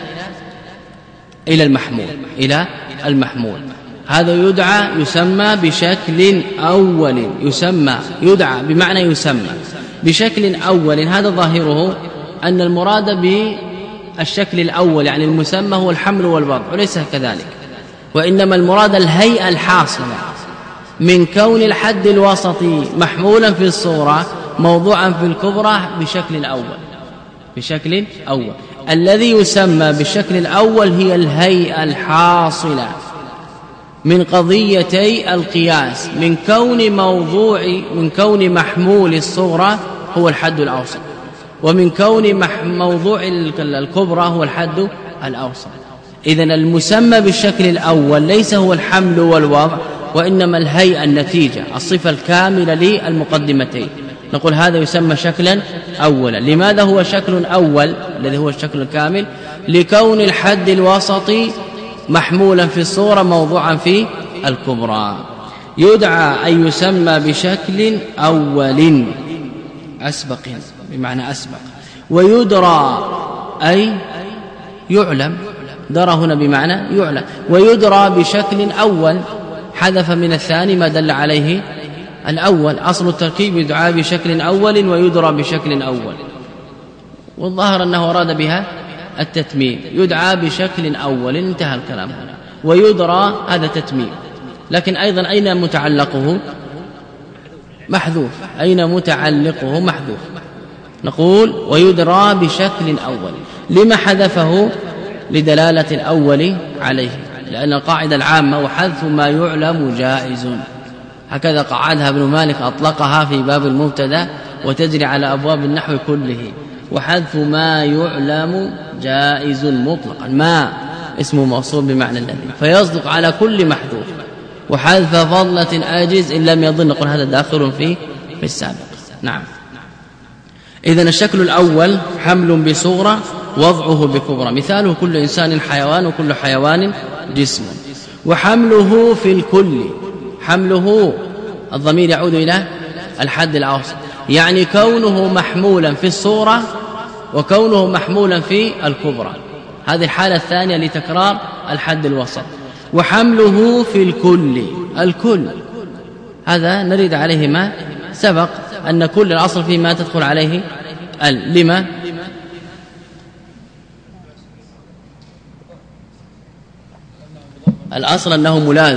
إلى المحمول. هذا يسمى بشكل أول. يدعى بمعنى يسمى بشكل أول. هذا ظاهره أن المراد بالشكل الأول يعني المسمى هو الحمل والوضع، وليس كذلك، وإنما المراد الهيئة الحاصلة من كون الحد الوسطي محمولا في الصورة موضوعا في الكبرى بشكل أول. الذي يسمى بالشكل الأول هي الهيئة الحاصلة من قضيتي القياس، من كون محمول الصورة هو الحد الأوسط، ومن كون موضوع الكبرى هو الحد الأوسط. إذن المسمى بالشكل الأول ليس هو الحمل والوضع، وإنما الهيئة، النتيجة، الصفة الكاملة للمقدمتين. نقول هذا يسمى شكلا أولا. لماذا هو شكل أول الذي هو الشكل الكامل؟ لكون الحد الوسطي محمولا في الصورة موضوعا في الكبرى. يدعى أي يسمى بشكل أول أسبق، بمعنى أسبق. ويدرى أي يعلم، درى هنا بمعنى يعلم. ويدرى بشكل أول، حذف من الثاني ما دل عليه الأول. أصل التركيب يدعى بشكل أول ويدرى بشكل أول، والظاهر أنه أراد بها التتميم. يدعى بشكل أول، انتهى الكلام هنا. ويدرى هذا تتميم، لكن أيضا أين متعلقه؟ محذوف. أين متعلقه؟ محذوف. نقول ويدرى بشكل أول. لما حذفه؟ لدلالة الأول عليه، لأن القاعدة العامة وحذف ما يعلم جائز، هكذا قعدها ابن مالك، أطلقها في باب المبتدا وتجري على أبواب النحو كله. وحذف ما يعلم جائز مطلقا، ما اسم موصول بمعنى الذي فيصدق على كل محذوف. وحذف فضلة أجز إن لم يظن، نقول هذا داخل في السابق. نعم. إذن الشكل الأول حمل بصغرى وضعه بكبرى، مثاله كل إنسان حيوان وكل حيوان جسم. وحمله في الكل، حمله الضمير يعود إلى الحد الأوسط، يعني كونه محمولا في الصورة وكونه محمولا في الكبرى، هذه الحالة الثانية لتكرار الحد الوسط. وحمله في الكل، الكل هذا نريد عليه ما سبق أن كل الأصل فيه ما تدخل عليه لما الأصل أنه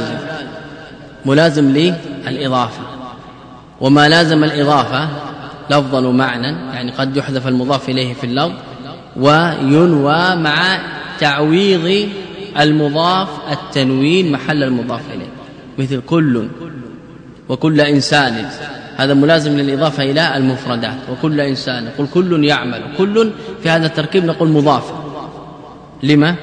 ملازم للإضافة، وما لازم الإضافة لفظا ومعنى، يعني قد يحذف المضاف إليه في اللفظ وينوى مع تعويض المضاف التنوين محل المضاف إليه، مثل كل وكل إنسان، هذا ملازم للإضافة إلى المفردات. وكل إنسان، قل كل يعمل، كل في هذا التركيب نقول مضاف لما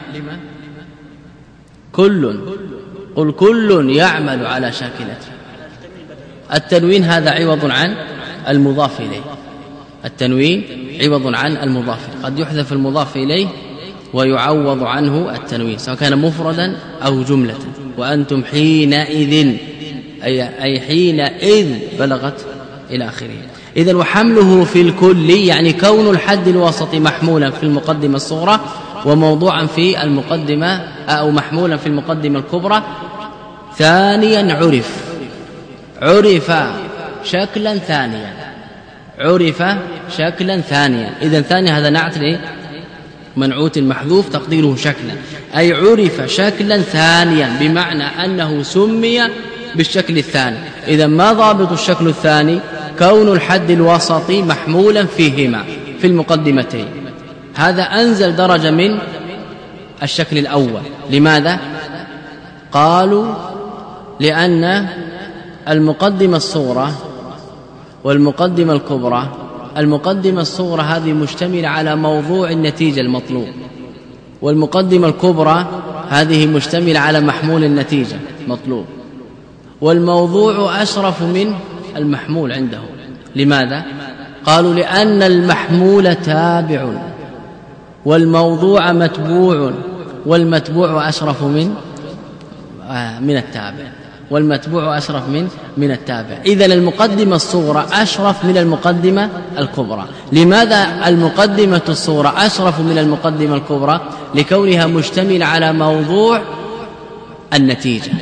كل، قل كل يعمل على شاكلته. التنوين هذا عوض عن المضاف إليه، التنوين عوض عن المضاف، قد يحذف المضاف إليه ويعوض عنه التنوين سواء كان مفردا أو جملة. وأنتم حينئذ أي حينئذ بلغت إلى آخره. إذن وحمله في الكل يعني كون الحد الوسط محمولا في المقدمة الصغرى وموضوعا في المقدمة أو محمولا في المقدمة الكبرى. ثانيا عرف شكلا ثانيا، عرف شكلا ثانيا. إذن ثاني هذا نعت منعوت المحذوف تقديره شكلا، أي عرف شكلا ثانيا بمعنى أنه سمي بالشكل الثاني. إذن ما ضابط الشكل الثاني؟ كون الحد الوسط محمولا فيهما في المقدمتين، هذا أنزل درجة من الشكل الأول. لماذا؟ قالوا لأن المقدمة الصغرى والمقدمة الكبرى، المقدمة الصغرى هذه مشتملة على موضوع النتيجة المطلوب، والمقدمة الكبرى هذه مشتملة على محمول النتيجة مطلوب، والموضوع أشرف من المحمول عنده. لماذا؟ قالوا لأن المحمول تابع والموضوع متبوع، والمتبوع أشرف من التابع، والمتبوع أشرف من التابع. إذن المقدمة الصغرى أشرف من المقدمة الكبرى. لماذا المقدمة الصغرى أشرف من المقدمة الكبرى؟ لكونها مشتملة على موضوع النتيجة.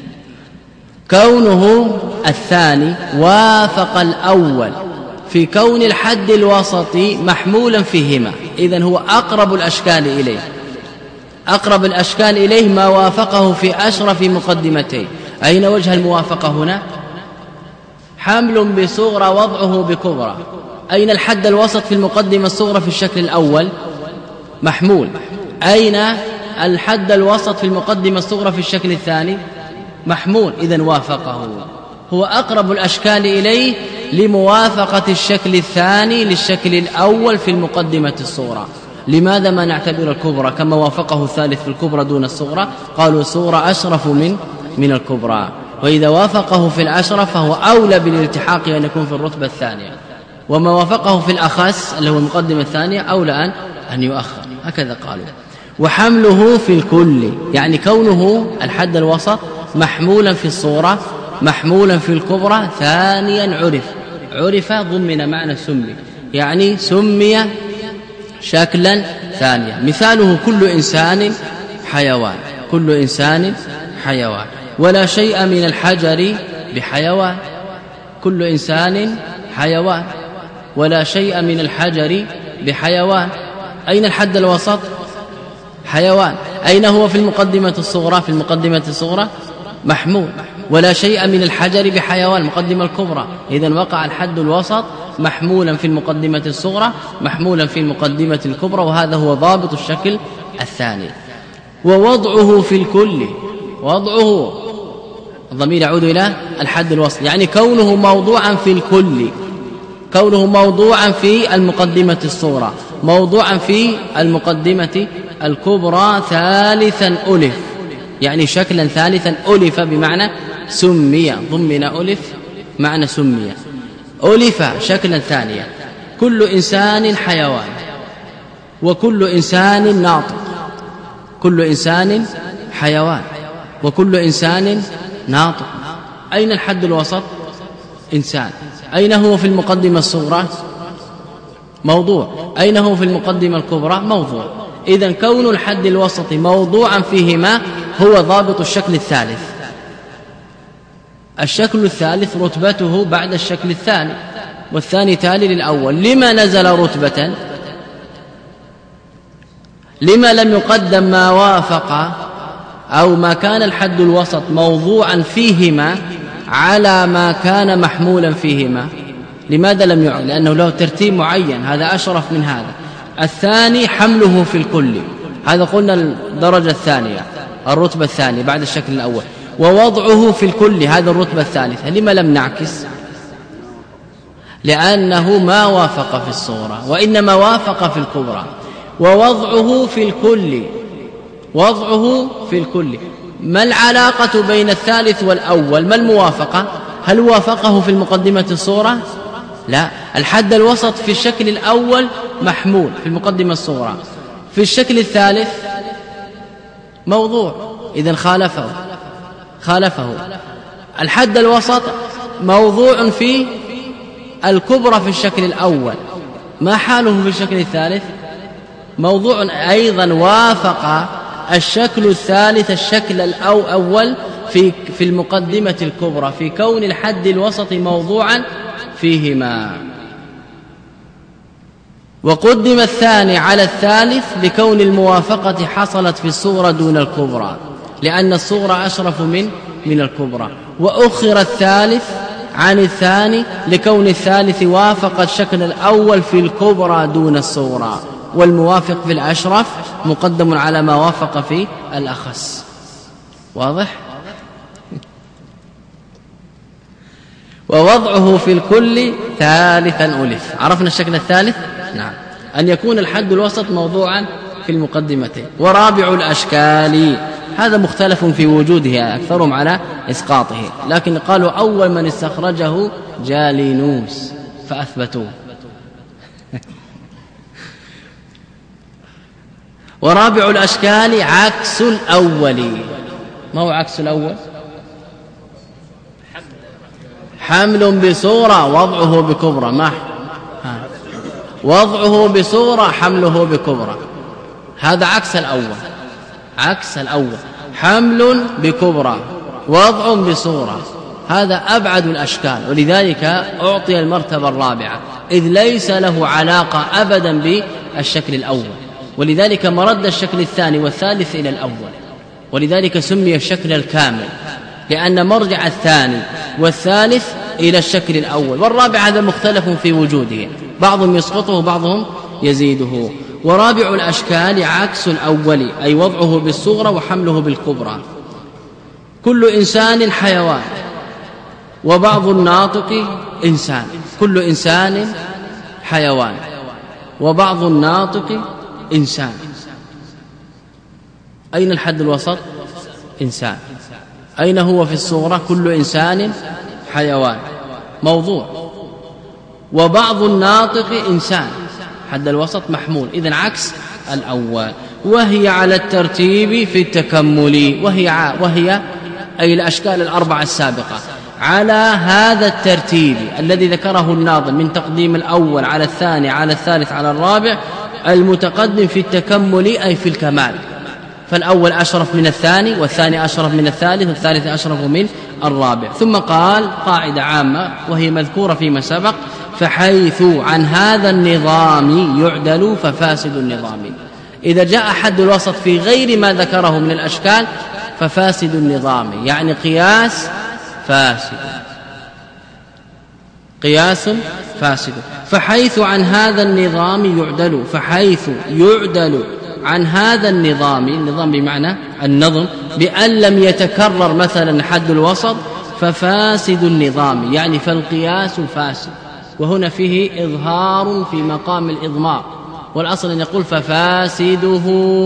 كونه الثاني وافق الأول في كون الحد الوسط محمولا فيهما، إذن هو أقرب الأشكال إليه، أقرب الأشكال إليه ما وافقه في أشرف مقدمتين. أين وجه الموافقة هنا؟ حمل بصغرى وضعه بكبرى. أين الحد الوسط في المقدمة الصغرى في الشكل الأول؟ محمول. أين الحد الوسط في المقدمة الصغرى في الشكل الثاني؟ محمول. إذن وافقه، هو أقرب الأشكال إليه لموافقة الشكل الثاني للشكل الأول في المقدمة الصغرى. لماذا ما نعتبر الكبرى كما وافقه الثالث في الكبرى دون الصغرى؟ قالوا الصغرى أشرف من الكبرى، وإذا وافقه في الأشرف فهو أولى بالالتحاق أن يكون في الرتبة الثانية، وما وافقه في الأخس اللي هو المقدمة الثانية أولى أن يؤخر. هكذا قالوا. وحمله في الكل يعني كونه الحد الوسط محمولا في الصورة محمولا في الكبرى. ثانيا عرف ضمن معنى سمي، يعني سمي شكلا ثانيا. مثاله كل إنسان حيوان، كل إنسان حيوان، ولا شيء من الحجر بحيوان. كل إنسان حيوان ولا شيء من الحجر بحيوان. أين الحد الوسط؟ حيوان. أين هو في المقدمة الصغرى؟ في المقدمة الصغرى محمول. ولا شيء من الحجر بحيوان، المقدمة الكبرى. إذن وقع الحد الوسط محمولا في المقدمة الصغرى محمولا في المقدمة الكبرى، وهذا هو ضابط الشكل الثاني. ووضعه في الكل، وضعه الضمير يعود إلى الحد الوسط، يعني كونه موضوعا في الكل، كونه موضوعا في المقدمة الصغرى، موضوعا في المقدمة الكبرى، ثالثا ألف، يعني شكلا ثالثا ألف بمعنى سمي، ضمن ألف معنى سمي، ألف شكلا ثانيا. كل إنسان حيوان، وكل إنسان ناطق، كل إنسان حيوان وكل إنسان ناطق. أين الحد الوسط؟ إنسان. أين هو في المقدمة الصغرى؟ موضوع. أين هو في المقدمة الكبرى؟ موضوع. إذن كون الحد الوسط موضوعا فيهما هو ضابط الشكل الثالث. الشكل الثالث رتبته بعد الشكل الثاني، والثاني تالي للأول. لما نزل رتبة؟ لما لم يقدم ما وافق أو ما كان الحد الوسط موضوعا فيهما على ما كان محمولا فيهما؟ لماذا لم يعد؟ لأنه له ترتيب معين، هذا أشرف من هذا. الثاني حمله في الكل، هذا قلنا الدرجة الثانية، الرتبة الثانية بعد الشكل الأول. ووضعه في الكل، هذا الرتبة الثالثة. لما لم نعكس؟ لأنه ما وافق في الصغرى وإنما وافق في الكبرى. ووضعه في الكل، وضعه في الكل. ما العلاقة بين الثالث والأول؟ ما الموافقة؟ هل وافقه في المقدمة الصغرى؟ لا، الحد الوسط في الشكل الأول محمول في المقدمة الصغرى، في الشكل الثالث موضوع، إذن خالفه. الحد الوسط موضوع في الكبرى في الشكل الأول، ما حاله في الشكل الثالث؟ موضوع أيضا وافق الشكل الثالث الشكل الأول في المقدمة الكبرى، في كون الحد الوسط موضوعا فيهما. وقدم الثاني على الثالث لكون الموافقة حصلت في الصغرى دون الكبرى، لأن الصغرى أشرف من الكبرى. وأخر الثالث عن الثاني لكون الثالث وافق الشكل الأول في الكبرى دون الصغرى، والموافق في الأشرف مقدم على ما وافق في الأخس. واضح؟ ووضعه في الكل ثالثا ألف. عرفنا الشكل الثالث؟ نعم، أن يكون الحد الوسط موضوعا في المقدمتين. ورابع الأشكال، هذا مختلف في وجوده، أكثرهم على إسقاطه، لكن قالوا أول من استخرجه جالينوس فأثبتوه. ورابع الأشكال عكس الأول. ما هو عكس الأول؟ حمل بصورة وضعه بكبرى. ما وضعه بصورة حمله بكبرى، هذا عكس الأول. عكس الأول حمل بكبرى وضع بصورة، هذا أبعد الأشكال، ولذلك أعطي المرتبة الرابعة، إذ ليس له علاقة أبدا بالشكل الأول، ولذلك مرد الشكل الثاني والثالث إلى الأول، ولذلك سمي الشكل الكامل، لأن مرجع الثاني والثالث إلى الشكل الأول. والرابع هذا مختلف في وجوده، بعضهم يسقطه وبعضهم يزيده. ورابع الأشكال عكس الأول، أي وضعه بالصغرى وحمله بالكبرى. كل إنسان حيوان، وبعض الناطق إنسان. كل إنسان حيوان، وبعض الناطق إنسان. أين الحد الوسط؟ إنسان. أين هو في الصغرى؟ كل إنسان حيوان، موضوع. وبعض الناطق إنسان، حد الوسط محمول، إذن عكس الأول. وهي على الترتيب في التكمل، وهي أي الأشكال الأربعة السابقة على هذا الترتيب الذي ذكره الناظم من تقديم الأول على الثاني على الثالث على الرابع، المتقدم في التكمل أي في الكمال. فالأول أشرف من الثاني، والثاني أشرف من الثالث، والثالث أشرف من الرابع. ثم قال قاعدة عامة وهي مذكورة فيما سبق: فحيث عن هذا النظام يعدل ففاسد النظام. إذا جاء حد الوسط في غير ما ذكره من الأشكال ففاسد النظام، يعني قياس فاسد، قياس فاسد. فحيث عن هذا النظام يعدل، فحيث يعدل عن هذا النظام، النظام بمعنى النظم، بأن لم يتكرر مثلا حد الوسط ففاسد النظام، يعني فالقياس فاسد. وهنا فيه إظهار في مقام الإضمار، والأصل أن يقول ففاسده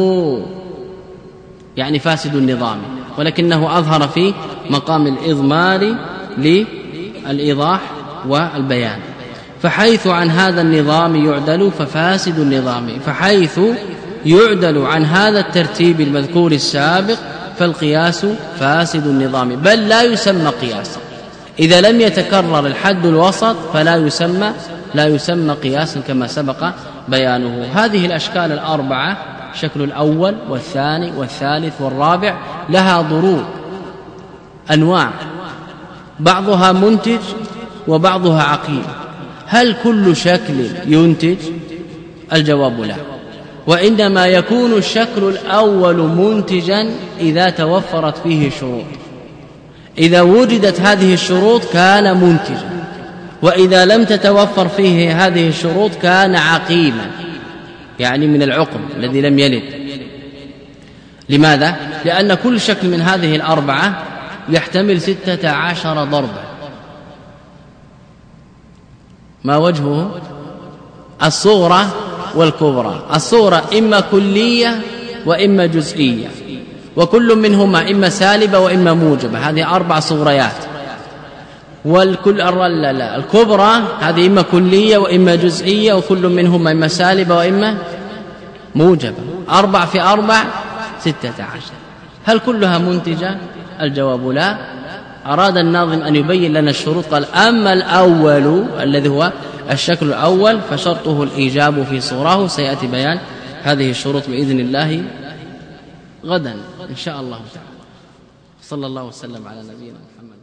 يعني فاسد النظام، ولكنه أظهر في مقام الإضمار للإيضاح والبيان. فحيث عن هذا النظام يعدل ففاسد النظام، فحيث يعدل عن هذا الترتيب المذكور السابق فالقياس فاسد النظام، بل لا يسمى قياسا إذا لم يتكرر الحد الوسط، لا يسمى قياسا كما سبق بيانه. هذه الأشكال الأربعة، الشكل الأول والثاني والثالث والرابع، لها ضروب أنواع، بعضها منتج وبعضها عقيم. هل كل شكل ينتج؟ الجواب لا، وإنما يكون الشكل الأول منتجا إذا توفرت فيه شروط. إذا وجدت هذه الشروط كان منتجا، وإذا لم تتوفر فيه هذه الشروط كان عقيما، يعني من العقم الذي لم يلد. لماذا؟ لأن كل شكل من هذه الأربعة يحتمل 16 ضربا. ما وجهه؟ الصغرى والكبرى. الصغرى إما كلية وإما جزئية، وكل منهما إما سالبة وإما موجبة، هذه 4 صغريات. الكبرى هذه إما كلية وإما جزئية، وكل منهما إما سالبة وإما موجبة. 4 في 4 16. هل كلها منتجة؟ الجواب لا. أراد الناظم أن يبين لنا الشروط، قال أما الأول الذي هو الشكل الأول فشرطه الإيجاب في صوراه. سيأتي بيان هذه الشروط بإذن الله غدا إن شاء الله تعالى. صلى الله وسلم على نبينا محمد.